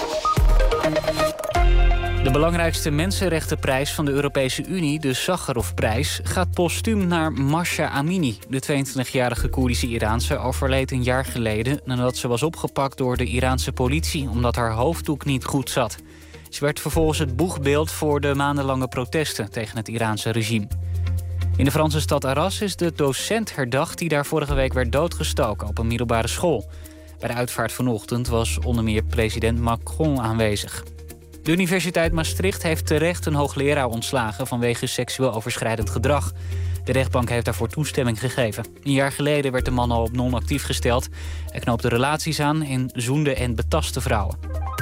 De belangrijkste mensenrechtenprijs van de Europese Unie, de Sakharovprijs, gaat postuum naar Mahsa Amini. De tweeëntwintigjarige Koerdische Iraanse overleed een jaar geleden nadat ze was opgepakt door de Iraanse politie omdat haar hoofddoek niet goed zat. Ze werd vervolgens het boegbeeld voor de maandenlange protesten tegen het Iraanse regime. In de Franse stad Arras is de docent herdacht die daar vorige week werd doodgestoken op een middelbare school. Bij de uitvaart vanochtend was onder meer president Macron aanwezig. De Universiteit Maastricht heeft terecht een hoogleraar ontslagen vanwege seksueel overschrijdend gedrag. De rechtbank heeft daarvoor toestemming gegeven. Een jaar geleden werd de man al op non-actief gesteld. Hij knoopte relaties aan en zoende en betastte vrouwen.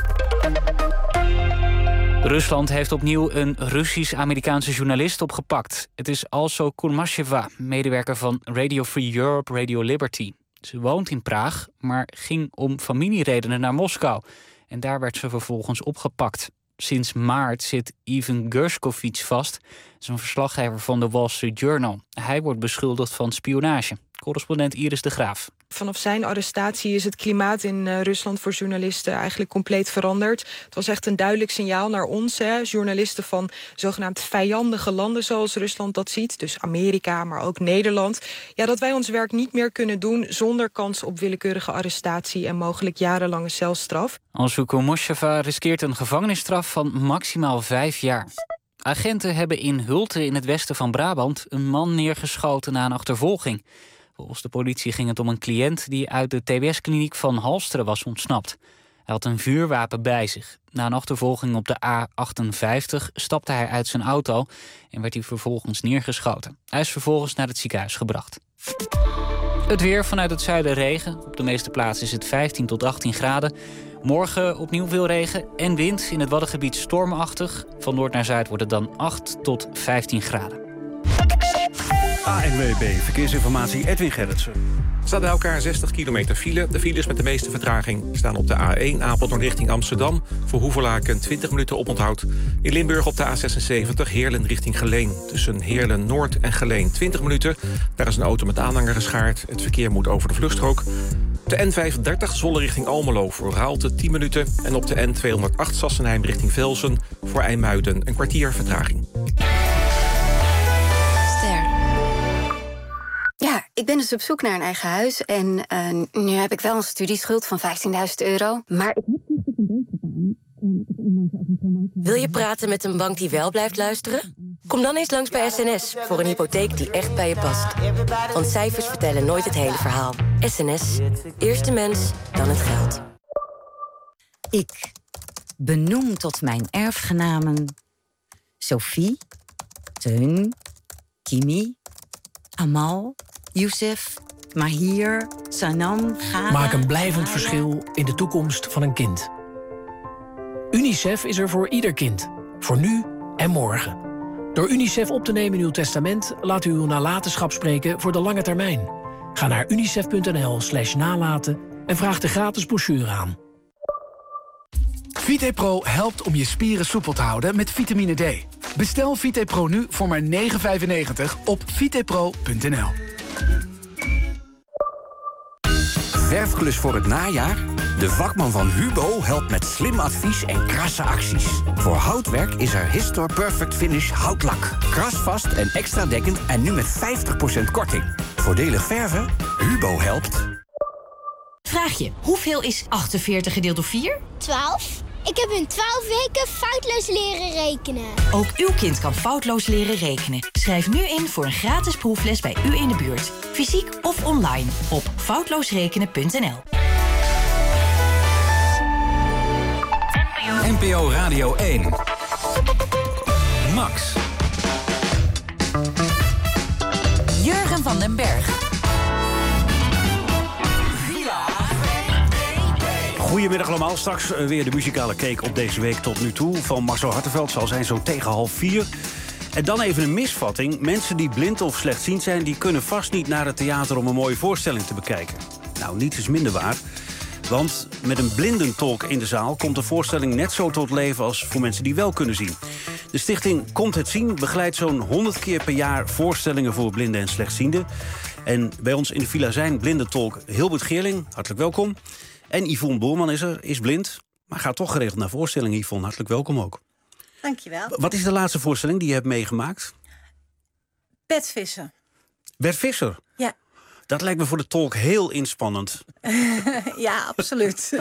Rusland heeft opnieuw een Russisch-Amerikaanse journalist opgepakt. Het is Also Kurmasheva, medewerker van Radio Free Europe, Radio Liberty. Ze woont in Praag, maar ging om familieredenen naar Moskou. En daar werd ze vervolgens opgepakt. Sinds maart zit Ivan Gershkovich vast. Dat is een verslaggever van de Wall Street Journal. Hij wordt beschuldigd van spionage. Correspondent Iris de Graaf. Vanaf zijn arrestatie is het klimaat in uh, Rusland voor journalisten eigenlijk compleet veranderd. Het was echt een duidelijk signaal naar ons, hè, journalisten van zogenaamd vijandige landen zoals Rusland dat ziet. Dus Amerika, maar ook Nederland. Ja, dat wij ons werk niet meer kunnen doen zonder kans op willekeurige arrestatie en mogelijk jarenlange celstraf. Also Kurmasheva riskeert een gevangenisstraf van maximaal vijf jaar. Agenten hebben in Hulten in het westen van Brabant een man neergeschoten na een achtervolging. Volgens de politie ging het om een cliënt die uit de T B S-kliniek van Halsteren was ontsnapt. Hij had een vuurwapen bij zich. Na een achtervolging op de A achtenvijftig stapte hij uit zijn auto en werd hij vervolgens neergeschoten. Hij is vervolgens naar het ziekenhuis gebracht. Het weer, vanuit het zuiden regen. Op de meeste plaatsen is het vijftien tot achttien graden. Morgen opnieuw veel regen en wind. In het Waddengebied stormachtig. Van noord naar zuid wordt het dan acht tot vijftien graden. A N W B Verkeersinformatie, Edwin Gerritsen. Er staat bij elkaar zestig kilometer file. De files met de meeste vertraging staan op de A één Apeldoorn richting Amsterdam. Voor Hoevelaken twintig minuten oponthoud. In Limburg op de A zesenzeventig Heerlen richting Geleen. Tussen Heerlen Noord en Geleen twintig minuten. Daar is een auto met aanhanger geschaard. Het verkeer moet over de vluchtstrook. De N vijfendertig Zwolle richting Almelo voor Raalte tien minuten. En op de N tweehonderdacht Sassenheim richting Velsen voor IJmuiden een kwartier vertraging. Ja, ik ben dus op zoek naar een eigen huis. En uh, nu heb ik wel een studieschuld van vijftienduizend euro. Maar ik heb niet een beetje aan. Wil je praten met een bank die wel blijft luisteren? Kom dan eens langs bij S N S voor een hypotheek die echt bij je past. Want cijfers vertellen nooit het hele verhaal. S N S. Eerst de mens, dan het geld. Ik benoem tot mijn erfgenamen Sophie, Teun, Kimi, Amal, Youssef, Mahir, Sanam, Gada... Maak een blijvend verschil in de toekomst van een kind. UNICEF is er voor ieder kind. Voor nu en morgen. Door UNICEF op te nemen in uw testament... laat u uw nalatenschap spreken voor de lange termijn. Ga naar unicef.nl slash nalaten en vraag de gratis brochure aan. VitePro helpt om je spieren soepel te houden met vitamine D. Bestel VitePro nu voor maar negen vijfennegentig op vitepro punt n l. Verfklus voor het najaar? De vakman van Hubo helpt met slim advies en krasse acties. Voor houtwerk is er Histor Perfect Finish houtlak. Krasvast en extra dekkend en nu met vijftig procent korting. Voordelig verven? Hubo helpt. Vraag je, hoeveel is achtenveertig gedeeld door vier? twaalf. Ik heb in twaalf weken foutloos leren rekenen. Ook uw kind kan foutloos leren rekenen. Schrijf nu in voor een gratis proefles bij u in de buurt. Fysiek of online op foutloosrekenen punt n l. N P O Radio één. Max. Jurgen van den Berg. Goedemiddag allemaal. Straks weer de muzikale cake op deze week tot nu toe. Van Marcel Hartenveld zal zijn zo tegen half vier. En dan even een misvatting. Mensen die blind of slechtziend zijn... die kunnen vast niet naar het theater om een mooie voorstelling te bekijken. Nou, niets is minder waar. Want met een blindentolk in de zaal komt de voorstelling net zo tot leven als voor mensen die wel kunnen zien. De stichting Komt het Zien begeleidt zo'n honderd keer per jaar voorstellingen voor blinden en slechtzienden. En bij ons in de villa zijn blindentolk Hilbert Geerling, hartelijk welkom. En Yvonne Boerman is er, is blind, maar gaat toch geregeld naar voorstellingen. Yvonne, hartelijk welkom ook. Dankjewel. Wat is de laatste voorstelling die je hebt meegemaakt? Bert Visser. Bert Visser? Ja. Dat lijkt me voor de tolk heel inspannend. Ja, absoluut.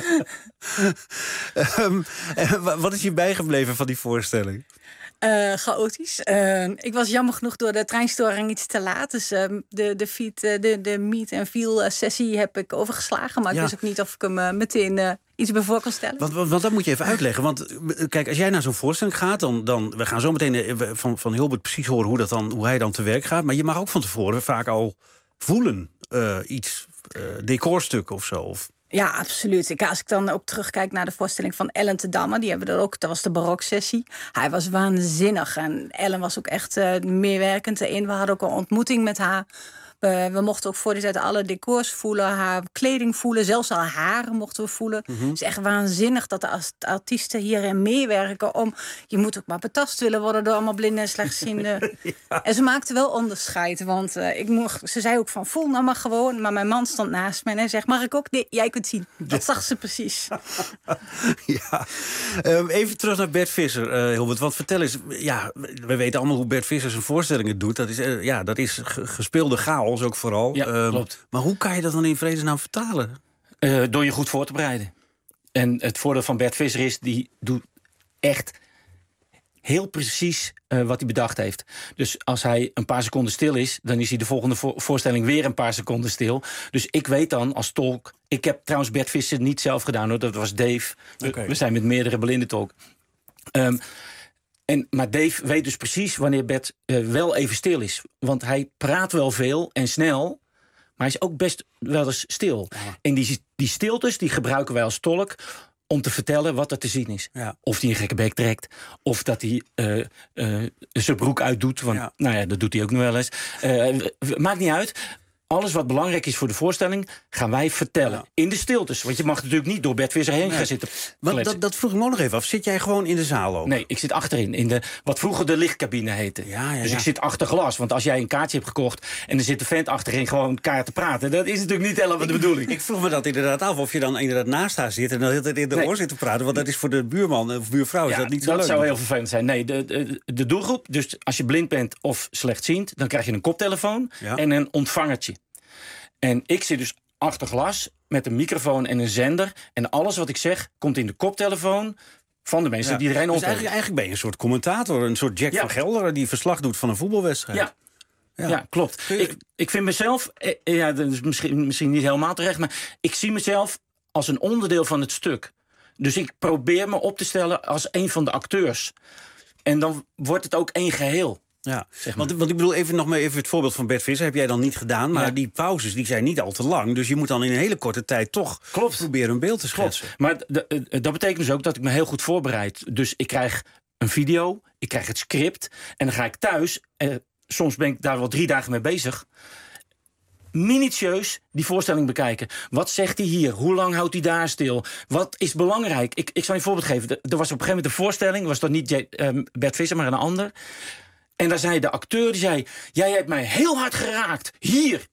um, wat is je bijgebleven van die voorstelling? Uh, chaotisch. Uh, ik was jammer genoeg door de treinstoring iets te laat. Dus uh, de, de, feed, uh, de, de meet en feel sessie heb ik overgeslagen. Maar ja. Ik wist ook niet of ik hem uh, meteen uh, iets bij voor kan stellen. Want, want, want dat moet je even uitleggen. Want kijk, als jij naar zo'n voorstelling gaat... dan, dan we gaan zo meteen van, van Hilbert precies horen hoe, dat dan, hoe hij dan te werk gaat. Maar je mag ook van tevoren vaak al voelen. Uh, iets, uh, decorstuk of zo. Of... Ja, absoluut. Ik, als ik dan ook terugkijk naar de voorstelling van Ellen te Damme... die hebben we er ook, dat was de baroksessie. Hij was waanzinnig en Ellen was ook echt uh, meewerkend erin. We hadden ook een ontmoeting met haar. We, we mochten ook voor die tijd alle decors voelen, haar kleding voelen. Zelfs haar haren mochten we voelen. Mm-hmm. Het is echt waanzinnig dat de artiesten hierin meewerken. Om, je moet ook maar betast willen worden door allemaal blinden en slechtzienden. Ja. En ze maakte wel onderscheid. Want uh, ik mocht, ze zei ook van voel nou maar gewoon. Maar mijn man stond naast me en hij zegt mag ik ook? Nee, jij kunt zien. Dat zag ze precies. Ja. Um, even terug naar Bert Visser, uh, Hilbert. Want vertel eens, ja, we weten allemaal hoe Bert Visser zijn voorstellingen doet. Dat is, uh, ja, dat is gespeelde chaos. Ons ook vooral. Ja, um, klopt. Maar hoe kan je dat dan in vredesnaam vertalen? Uh, door je goed voor te bereiden. En het voordeel van Bert Visser is, die doet echt heel precies uh, wat hij bedacht heeft. Dus als hij een paar seconden stil is, dan is hij de volgende vo- voorstelling weer een paar seconden stil. Dus ik weet dan als tolk... Ik heb trouwens Bert Visser niet zelf gedaan, hoor. Dat was Dave. Okay. We, we zijn met meerdere blindentolk. Um, en, maar Dave weet dus precies wanneer Bert uh, wel even stil is. Want hij praat wel veel en snel, maar hij is ook best wel eens stil. Ja. En die, die stiltes die gebruiken wij als tolk om te vertellen wat er te zien is. Ja. Of hij een gekke bek trekt, of dat hij uh, uh, zijn broek uitdoet. Want, ja. Nou ja, dat doet hij ook nog wel eens. Uh, maakt niet uit. Alles wat belangrijk is voor de voorstelling gaan wij vertellen. Ja. In de stiltes. Want je mag natuurlijk niet door Bert Visser heen nee. gaan zitten. Want dat, dat vroeg ik me ook nog even af. Zit jij gewoon in de zaal ook? Nee, ik zit achterin. In de, wat vroeger de lichtcabine heette. Ja, ja, dus ja. ik zit achter glas. Want als jij een kaartje hebt gekocht en er zit een vent achterin gewoon kaart te praten. Dat is natuurlijk niet helemaal de bedoeling. Ik vroeg me dat inderdaad af. Of je dan inderdaad naast haar zit en dan altijd in de nee. oor zit te praten. Want dat is voor de buurman of buurvrouw. Is ja, dat niet zo dat leuk? zou heel vervelend zijn. Nee, de, de, de doelgroep. Dus als je blind bent of slechtziend, dan krijg je een koptelefoon ja. en een ontvangertje. En ik zit dus achter glas met een microfoon en een zender. En alles wat ik zeg komt in de koptelefoon van de mensen ja. die iedereen dus opnemen. Eigenlijk, eigenlijk ben je een soort commentator, een soort Jack ja. van Gelder die verslag doet van een voetbalwedstrijd. Ja, ja. ja klopt. Ik, ik vind mezelf, eh, ja, dat is misschien, misschien niet helemaal terecht, maar ik zie mezelf als een onderdeel van het stuk. Dus ik probeer me op te stellen als een van de acteurs. En dan wordt het ook één geheel. Ja, zeg maar. want, want ik bedoel, even nog maar even het voorbeeld van Bert Visser heb jij dan niet gedaan, maar ja. die pauzes die zijn niet al te lang, dus je moet dan in een hele korte tijd toch Klopt. proberen een beeld te schetsen. Klopt. Maar d- d- dat betekent dus ook dat ik me heel goed voorbereid. Dus ik krijg een video, ik krijg het script en dan ga ik thuis, eh, soms ben ik daar wel drie dagen mee bezig, minutieus die voorstelling bekijken. Wat zegt hij hier? Hoe lang houdt hij daar stil? Wat is belangrijk? Ik, ik zal je een voorbeeld geven. Er was op een gegeven moment een voorstelling, was dat niet J- uh, Bert Visser, maar een ander. En daar zei de acteur, die zei, jij hebt mij heel hard geraakt, hier.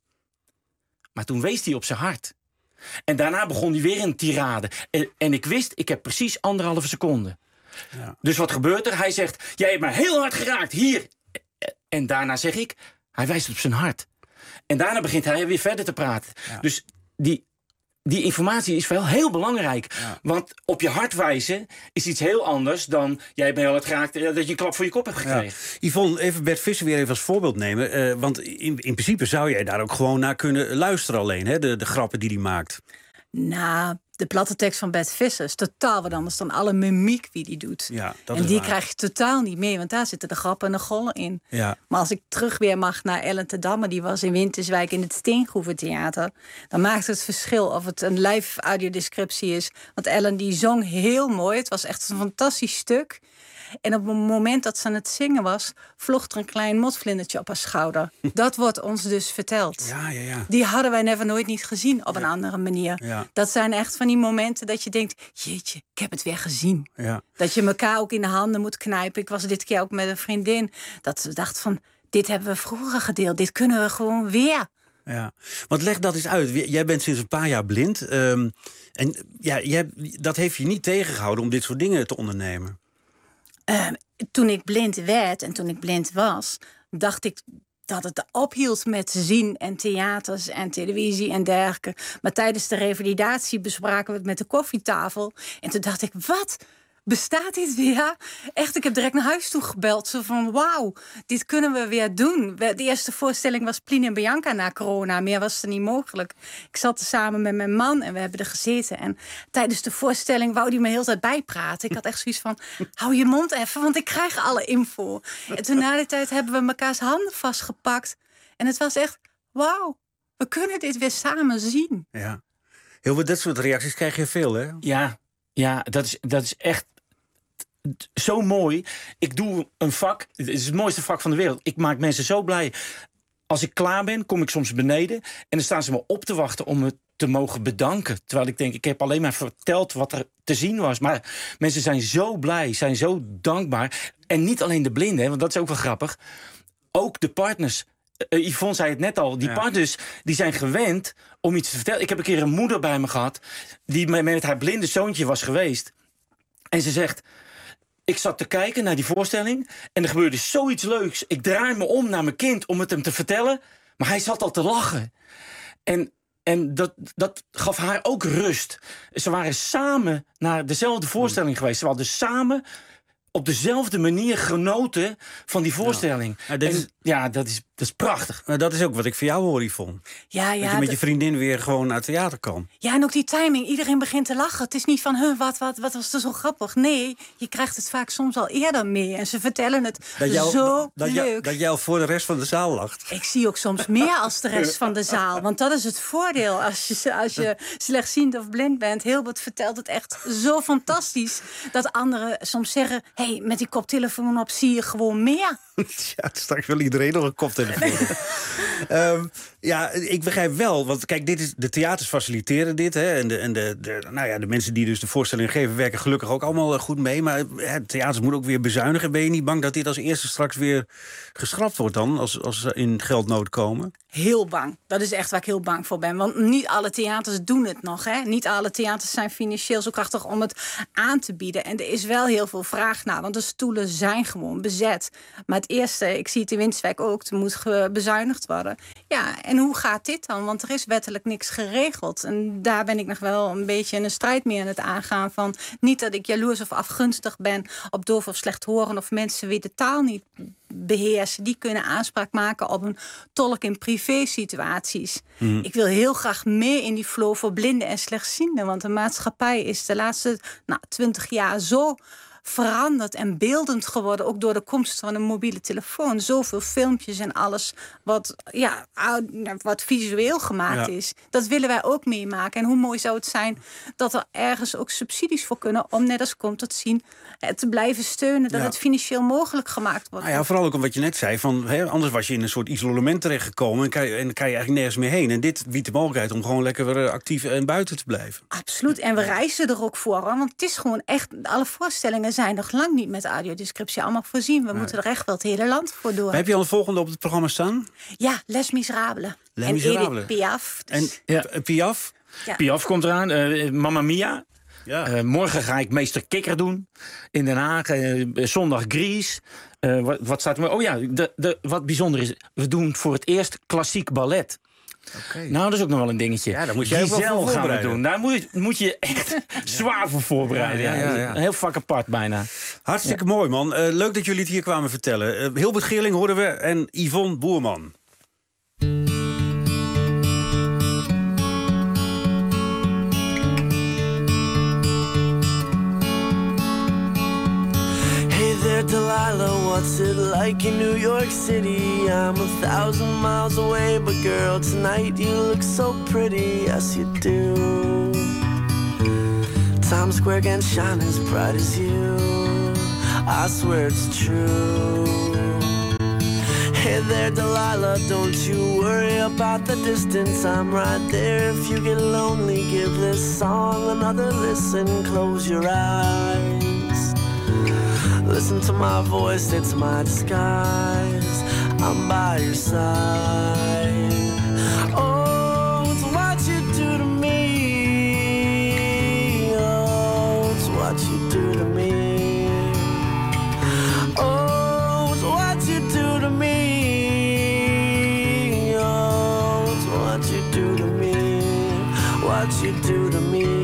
Maar toen wees hij op zijn hart. En daarna begon hij weer een tirade. En, en ik wist, ik heb precies anderhalve seconde. Ja. Dus wat gebeurt er? Hij zegt, jij hebt mij heel hard geraakt, hier. En daarna zeg ik, hij wijst op zijn hart. En daarna begint hij weer verder te praten. Ja. Dus die... Die informatie is wel heel belangrijk. Ja. Want op je hart wijzen is iets heel anders dan... jij hebt me heel hard geraakt dat je een klap voor je kop hebt gekregen. Ja. Yvonne, even Bert Visser weer even als voorbeeld nemen. Uh, want in, in principe zou jij daar ook gewoon naar kunnen luisteren alleen. Hè? De, de grappen die hij maakt. Nou, de platte tekst van Bert Visser is totaal wat anders dan alle mimiek die hij doet. Ja, dat en is die waar. krijg je totaal niet meer, want daar zitten de grappen en de gollen in. Ja. Maar als ik terug weer mag naar Ellen te Damme, die was in Winterswijk in het Steengroeventheater, dan maakt het verschil of het een live audiodescriptie is. Want Ellen die zong heel mooi, het was echt een fantastisch stuk. En op het moment dat ze aan het zingen was, vloog er een klein motvlindertje op haar schouder. Dat wordt ons dus verteld. Ja, ja, ja. Die hadden wij never nooit niet gezien op ja. een andere manier. Ja. Dat zijn echt van die momenten dat je denkt, jeetje, ik heb het weer gezien. Ja. Dat je elkaar ook in de handen moet knijpen. Ik was dit keer ook met een vriendin. Dat ze dacht van, dit hebben we vroeger gedeeld. Dit kunnen we gewoon weer. Ja, want leg dat eens uit. Jij bent sinds een paar jaar blind. Um, en ja, jij, dat heeft je niet tegengehouden om dit soort dingen te ondernemen. Uh, toen ik blind werd en toen ik blind was, dacht ik dat het ophield met zien en theaters en televisie en dergelijke. Maar tijdens de revalidatie bespraken we het met de koffietafel. En toen dacht ik, wat? Bestaat dit weer? Echt, ik heb direct naar huis toe gebeld. Zo van, wauw, dit kunnen we weer doen. De eerste voorstelling was Plien en Bianca na corona. Meer was er niet mogelijk. Ik zat er samen met mijn man en we hebben er gezeten. En tijdens de voorstelling wou die me heel tijd bijpraten. Ik had echt zoiets van, hou je mond even, want ik krijg alle info. En toen na die tijd hebben we mekaars handen vastgepakt. En het was echt, wauw, we kunnen dit weer samen zien. Ja. Heel veel dat soort reacties krijg je veel, hè? Ja, ja dat, is, dat is echt zo mooi. Ik doe een vak, het is het mooiste vak van de wereld. Ik maak mensen zo blij. Als ik klaar ben, kom ik soms beneden en dan staan ze me op te wachten om me te mogen bedanken. Terwijl ik denk, ik heb alleen maar verteld wat er te zien was. Maar mensen zijn zo blij, zijn zo dankbaar. En niet alleen de blinden, want dat is ook wel grappig. Ook de partners. Uh, Yvonne zei het net al, die ja. partners die zijn gewend om iets te vertellen. Ik heb een keer een moeder bij me gehad die met haar blinde zoontje was geweest. En ze zegt, ik zat te kijken naar die voorstelling en er gebeurde zoiets leuks. Ik draai me om naar mijn kind om het hem te vertellen, maar hij zat al te lachen. En, en dat, dat gaf haar ook rust. Ze waren samen naar dezelfde voorstelling geweest. Ze hadden samen op dezelfde manier genoten van die voorstelling. Ja, dit is, en, ja dat, is, dat is prachtig. Nou, dat is ook wat ik voor jou hoor, Yvonne. Ja, ja, dat je met d- je vriendin weer gewoon naar het theater kan. Ja, en ook die timing. Iedereen begint te lachen. Het is niet van, huh, wat, wat, wat was er zo grappig? Nee, je krijgt het vaak soms al eerder mee. En ze vertellen het Dat jou, zo dat, leuk. jou, dat jij al voor de rest van de zaal lacht. Ik zie ook soms meer als de rest van de zaal. Want dat is het voordeel als je, als je slechtziend of blind bent. Hilbert vertelt het echt zo fantastisch. Dat anderen soms zeggen, hé, hey, met die koptelefoon op zie je gewoon meer. Ja, straks wil iedereen nog een koptelefoon. um, ja, ik begrijp wel, want kijk, dit is, de theaters faciliteren dit. Hè, en de, en de, de, nou ja, de mensen die dus de voorstelling geven, werken gelukkig ook allemaal goed mee. Maar hè, theaters moeten ook weer bezuinigen. Ben je niet bang dat dit als eerste straks weer geschrapt wordt dan, als, als ze in geldnood komen? Heel bang. Dat is echt waar ik heel bang voor ben. Want niet alle theaters doen het nog. Hè? Niet alle theaters zijn financieel zo krachtig om het aan te bieden. En er is wel heel veel vraag naar. Want de stoelen zijn gewoon bezet. Maar het eerste, ik zie het in Winterswijk ook, er moet bezuinigd worden. Ja, en hoe gaat dit dan? Want er is wettelijk niks geregeld. En daar ben ik nog wel een beetje in een strijd mee aan het aangaan. Van niet dat ik jaloers of afgunstig ben op doof of slecht horen of mensen wie de taal niet beheersen. Die kunnen aanspraak maken op een tolk in privé-situaties. Mm. Ik wil heel graag meer in die flow voor blinden en slechtzienden. Want de maatschappij is de laatste nou, twintig jaar zo veranderd en beeldend geworden. Ook door de komst van een mobiele telefoon. Zoveel filmpjes en alles wat, ja, wat visueel gemaakt ja. is. Dat willen wij ook meemaken. En hoe mooi zou het zijn dat er ergens ook subsidies voor kunnen om net als komt het zien te blijven steunen. Dat ja. het financieel mogelijk gemaakt wordt. Nou ja, vooral ook wat je net zei. Van, hè, anders was je in een soort isolement terechtgekomen en kan je, en dan kan je eigenlijk nergens meer heen. En dit biedt de mogelijkheid om gewoon lekker weer actief en buiten te blijven. Absoluut. En we reizen er ook voor. Hoor. Want het is gewoon echt, alle voorstellingen zijn nog lang niet met audiodescriptie allemaal voorzien. We nee. moeten er echt wel het hele land voor door. Maar heb je al een volgende op het programma staan? Ja, Les Miserables. Les en Miserables. Edith Piaf. Dus... En ja. Piaf? Ja. Piaf komt eraan. Uh, Mamma Mia. Ja. Uh, morgen ga ik meester Kikker doen. In Den Haag. Uh, zondag Gries. Uh, wat, wat staat er? Oh ja, de, de, wat bijzonder is. We doen voor het eerst klassiek ballet. Okay. Nou, dat is ook nog wel een dingetje. Ja, daar moet jij wel voor gaan we doen. Daar moet je, moet je echt zwaar voor voorbereiden. Ja, ja, ja, ja. Een heel vak apart bijna. Hartstikke ja. mooi, man. Uh, leuk dat jullie het hier kwamen vertellen. Uh, Hilbert Geerling hoorden we en Yvonne Boerman. Delilah, what's it like in New York City? I'm a thousand miles away, but girl, tonight you look so pretty, yes you do. Times Square can shine as bright as you, I swear it's true. Hey there, Delilah, don't you worry about the distance, I'm right there. If you get lonely, give this song another listen, close your eyes. Listen to my voice, it's my disguise. I'm by your side. Oh, it's what you do to me. Oh, it's what you do to me. Oh, it's what you do to me. Oh, it's what you do to me. What you do to me.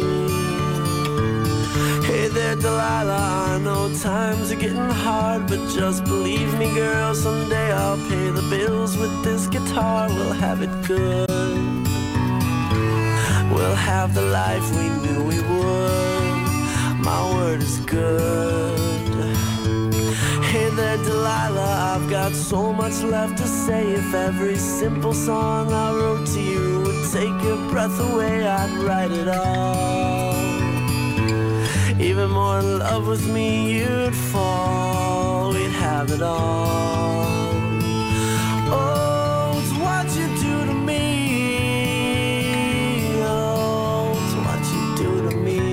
Hey there, Delilah, I know times are getting hard, but just believe me, girl, someday I'll pay the bills with this guitar. We'll have it good. We'll have the life we knew we would. My word is good. Hey there, Delilah, I've got so much left to say. If every simple song I wrote to you would take your breath away, I'd write it all. Even more in love with me, you'd fall. We'd have it all. Oh, it's what you do to me. Oh, it's what you do to me.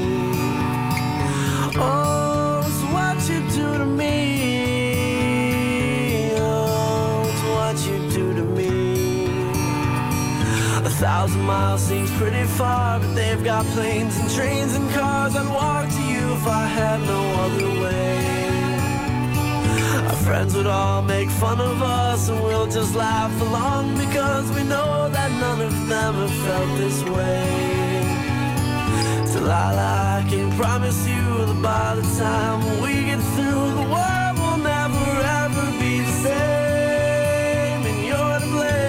Oh, it's what you do to me. Oh, it's what you do to me. A thousand miles seems pretty far, but they've got planes and trains and cars. I'd walk to you if I had no other way. Our friends would all make fun of us, and we'll just laugh along, because we know that none of them have felt this way. Till Delilah, I can promise you that by the time we get through, the world will never ever be the same, and you're to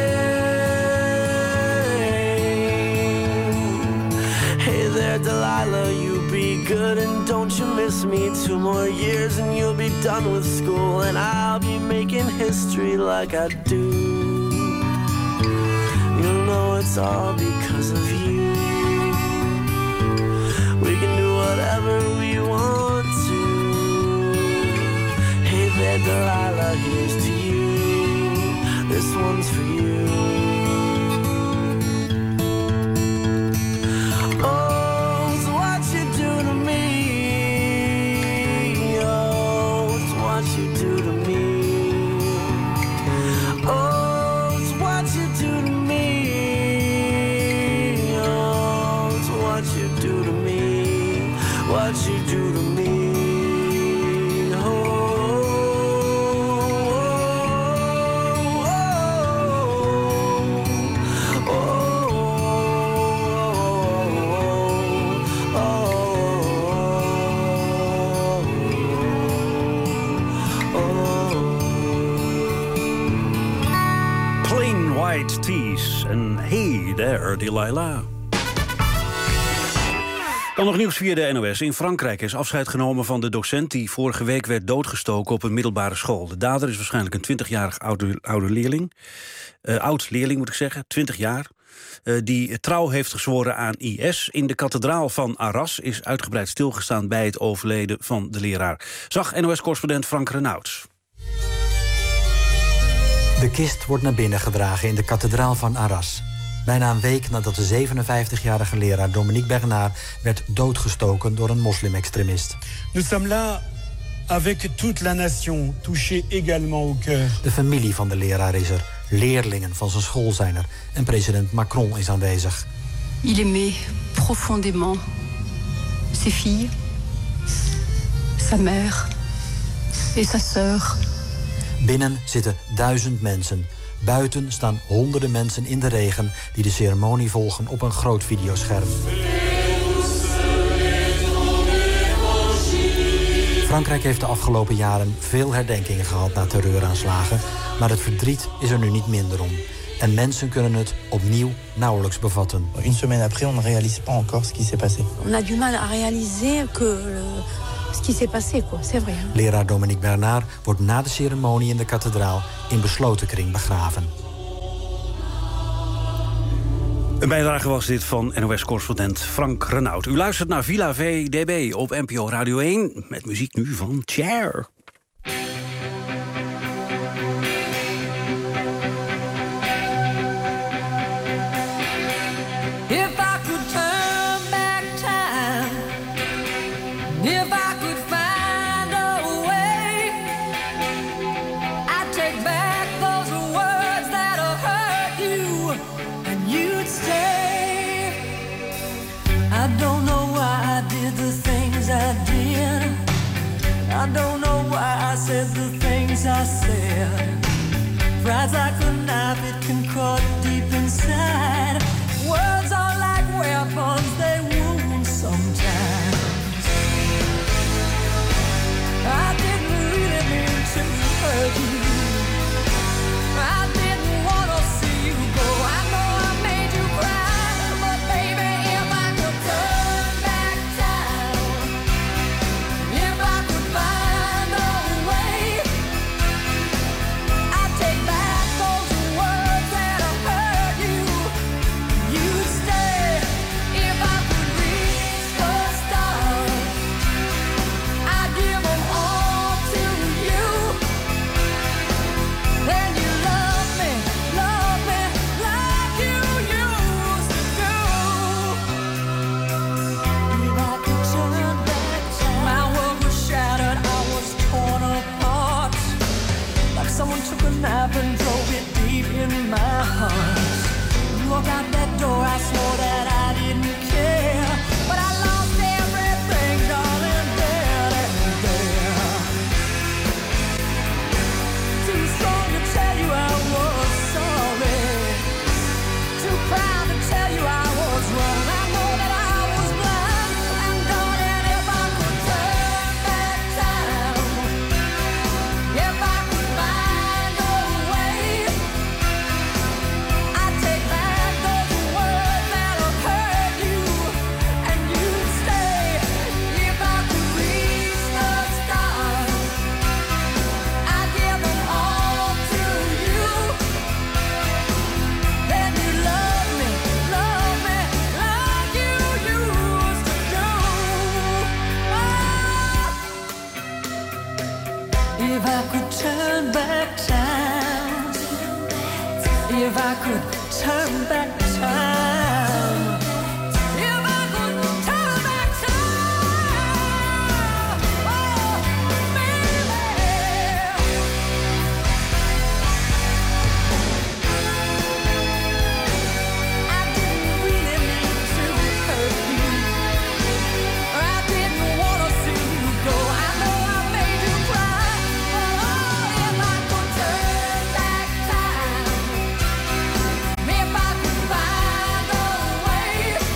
blame. Hey there, Delilah, you be good and don't you miss me. Two more years and you'll be done with school, and I'll be making history like I do. You'll know it's all because of you. We can do whatever we want to. Hey there, Delilah, here's to you. This one's for you. Oh, it's what you do to me. Oh, it's what you do to me. Oh, it's what you do to me. Oh, it's what you do to me. What you do to me. Oh, oh, oh, oh, oh, oh. Plain White Tees en Hey There, Delilah. Dan nog nieuws via de N O S. In Frankrijk is afscheid genomen van de docent die vorige week werd doodgestoken op een middelbare school. De dader is waarschijnlijk een twintigjarig oude, oude leerling. Uh, oud leerling moet ik zeggen, twintig jaar. Uh, die trouw heeft gezworen aan I S. In de kathedraal van Arras is uitgebreid stilgestaan bij het overlijden van de leraar. Zag N O S-correspondent Frank Renouts. De kist wordt naar binnen gedragen in de kathedraal van Arras. Bijna een week nadat de zevenenvijftigjarige leraar Dominique Bernard werd doodgestoken door een moslimextremist. Nous sommes là avec toute la nation, touchée également au cœur. De familie van de leraar is er, leerlingen van zijn school zijn er en president Macron is aanwezig. Il aimait profondément ses filles, sa mère et sa sœur. Binnen zitten duizend mensen. Buiten staan honderden mensen in de regen die de ceremonie volgen op een groot videoscherm. Frankrijk heeft de afgelopen jaren veel herdenkingen gehad na terreuraanslagen, maar het verdriet is er nu niet minder om. En mensen kunnen het opnieuw nauwelijks bevatten. Une semaine après, on ne réalise pas encore ce qui s'est passé. On a du mal à réaliser que le... ce qui s'est passé, quoi. C'est vrai. Leraar Dominique Bernard wordt na de ceremonie in de kathedraal in besloten kring begraven. Een bijdrage was dit van N O S-correspondent Frank Renaud. U luistert naar Villa V D B op N P O Radio één... met muziek nu van Cher. If I could turn back time, if I could find a way, I'd take back those words that hurt you, and you'd stay. I don't know why I did the things I did. I don't know why I said the things I said. Pride's like a knife, it can cut deep inside. Words are like weapons, they wound sometimes. I didn't really mean to hurt you. I didn't want to see you go. I know I made you cry, but baby, if I could turn back time, if I could find a way, I'd take back those words that hurt. I could turn back time, if I could turn back time, oh, baby. I didn't really mean to hurt you. I didn't want to see you go. I know I made you cry, but oh, if I could turn back time, if I could find a way,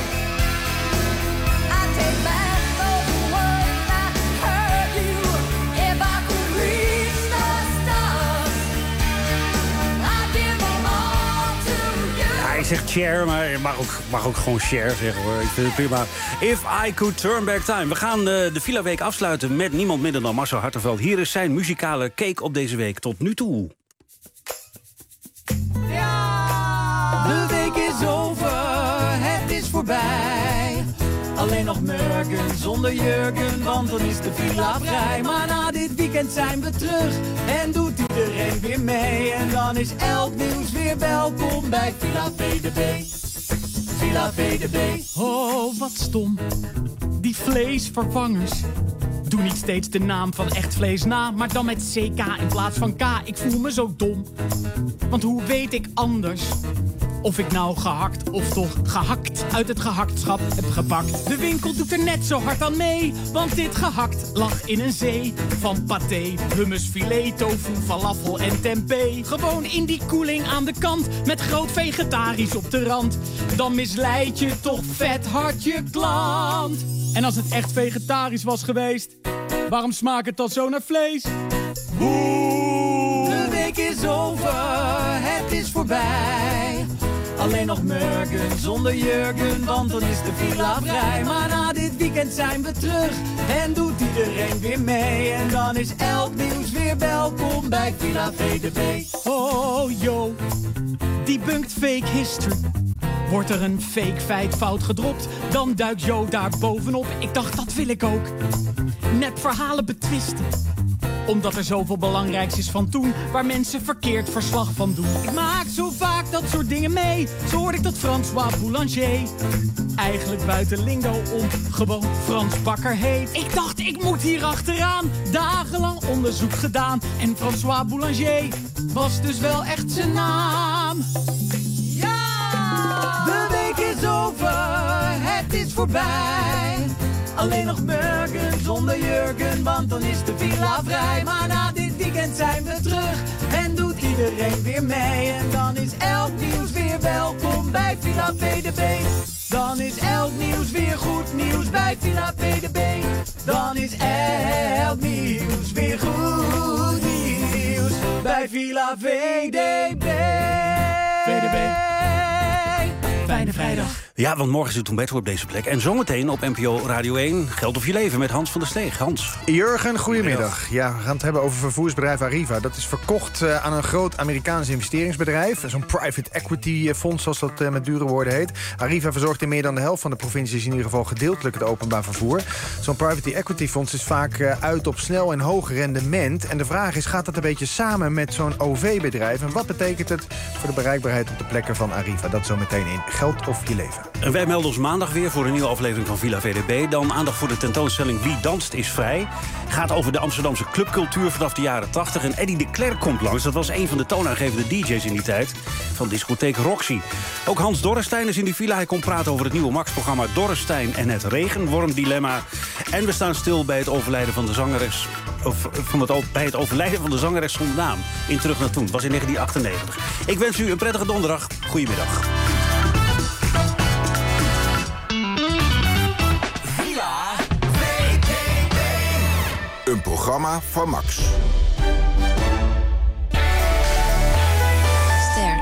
I'd take back those words that hurt you. If I could reach the stars, I'd give them all to you. Hij zegt Cher, maar je mag ook, mag ook gewoon Cher zeggen hoor. Ik vind het prima. If I could turn back time. We gaan uh, de Villa Week afsluiten met niemand minder dan Marcel Hartenveld. Hier is zijn muzikale cake op deze week tot nu toe. De week is over, het is voorbij. Alleen nog Murgen zonder Jurgen, want dan is de villa vrij. Maar na dit weekend zijn we terug en doet iedereen weer mee. En dan is elk nieuws weer welkom bij Villa V D B. Villa V D B. Oh, wat stom. Die vleesvervangers. Doe niet steeds de naam van echt vlees na, maar dan met C K in plaats van K. Ik voel me zo dom. Want hoe weet ik anders? Of ik nou gehakt of toch gehakt uit het gehaktschap heb gepakt. De winkel doet er net zo hard aan mee, want dit gehakt lag in een zee van paté, hummus, filet, tofu, falafel en tempeh. Gewoon in die koeling aan de kant, met groot vegetarisch op de rand. Dan misleid je toch vet hard je klant. En als het echt vegetarisch was geweest, waarom smaakt het dan zo naar vlees? Boe! De week is over, het is voorbij. Alleen nog Murgen zonder Jurgen, want dan is de villa vrij. Maar na dit weekend zijn we terug en doet iedereen weer mee. En dan is elk nieuws weer welkom bij Villa V D B. Oh, yo, die bunkt fake history. Wordt er een fake feit fout gedropt, dan duikt Jo daar bovenop. Ik dacht, dat wil ik ook. Nep verhalen betwisten, omdat er zoveel belangrijks is van toen, waar mensen verkeerd verslag van doen. Ik maak zo vaak dat soort dingen mee, zo hoorde ik dat François Boulanger eigenlijk buiten lingo om gewoon Frans Bakker heet. Ik dacht, ik moet hier achteraan, dagenlang onderzoek gedaan. En François Boulanger was dus wel echt zijn naam. Ja! De week is over, het is voorbij. Alleen nog Murgen zonder Jurgen, want dan is de villa vrij. Maar na dit weekend zijn we terug en doet iedereen weer mee. En dan is elk nieuws weer welkom bij Villa V D B. Dan is elk nieuws weer goed nieuws bij Villa V D B. Dan is elk nieuws weer goed nieuws bij Villa V D B. V D B. Fijne vrijdag. Ja, want morgen zit Humberto op deze plek. En zometeen op N P O Radio één Geld of je leven met Hans van der Steeg. Hans. Jurgen, goedemiddag. Ja, we gaan het hebben over vervoersbedrijf Arriva. Dat is verkocht uh, aan een groot Amerikaans investeringsbedrijf. Zo'n private equity fonds, zoals dat uh, met dure woorden heet. Arriva verzorgt in meer dan de helft van de provincies in ieder geval gedeeltelijk het openbaar vervoer. Zo'n private equity fonds is vaak uh, uit op snel en hoog rendement. En de vraag is, gaat dat een beetje samen met zo'n O V-bedrijf? En wat betekent het voor de bereikbaarheid op de plekken van Arriva? Dat zo meteen in Geld of je leven. En wij melden ons maandag weer voor een nieuwe aflevering van Villa V D B. Dan aandacht voor de tentoonstelling Wie danst is vrij. Gaat over de Amsterdamse clubcultuur vanaf de jaren tachtig. En Eddie de Klerk komt langs. Dat was een van de toonaangevende D J's in die tijd. Van discotheek Roxy. Ook Hans Dorrestein is in die villa. Hij komt praten over het nieuwe Max-programma Dorrestein en het regenwormdilemma. En we staan stil bij het overlijden van de zangeres... Of van het, bij het overlijden van de zangeres zonder naam. In Terug naar Toen. Het was in negentien achtennegentig. Ik wens u een prettige donderdag. Goedemiddag. Een programma van Max. Ster.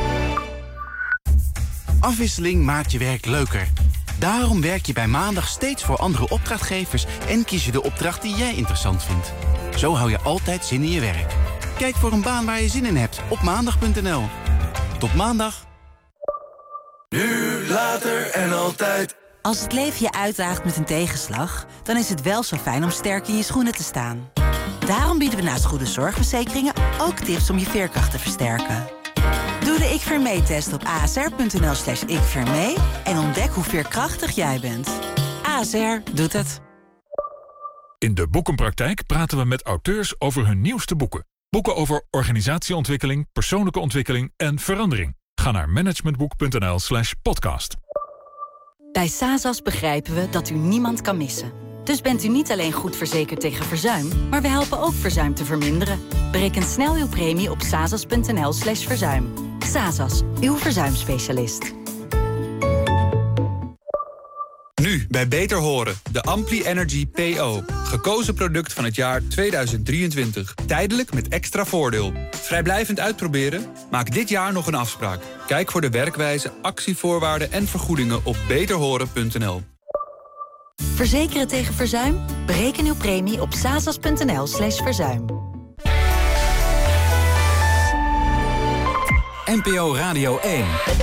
Afwisseling maakt je werk leuker. Daarom werk je bij Maandag steeds voor andere opdrachtgevers en kies je de opdracht die jij interessant vindt. Zo hou je altijd zin in je werk. Kijk voor een baan waar je zin in hebt op maandag punt n l. Tot maandag. Nu, later en altijd. Als het leven je uitdaagt met een tegenslag, dan is het wel zo fijn om sterk in je schoenen te staan. Daarom bieden we naast goede zorgverzekeringen ook tips om je veerkracht te versterken. Doe de Ik Vermee-test op asr.nl slash ikvermee en ontdek hoe veerkrachtig jij bent. A S R doet het. In de Boekenpraktijk praten we met auteurs over hun nieuwste boeken. Boeken over organisatieontwikkeling, persoonlijke ontwikkeling en verandering. Ga naar managementboek.nl slash podcast. Bij Sazas begrijpen we dat u niemand kan missen. Dus bent u niet alleen goed verzekerd tegen verzuim, maar we helpen ook verzuim te verminderen. Bereken snel uw premie op sazas.nl slash verzuim. Sazas, uw verzuimspecialist. Nu bij Beter Horen, de Ampli Energy P O. Gekozen product van het jaar tweeduizend drieëntwintig. Tijdelijk met extra voordeel. Vrijblijvend uitproberen? Maak dit jaar nog een afspraak. Kijk voor de werkwijze, actievoorwaarden en vergoedingen op beterhoren punt n l. Verzekeren tegen verzuim? Bereken uw premie op sazas.nl slash verzuim. N P O Radio één.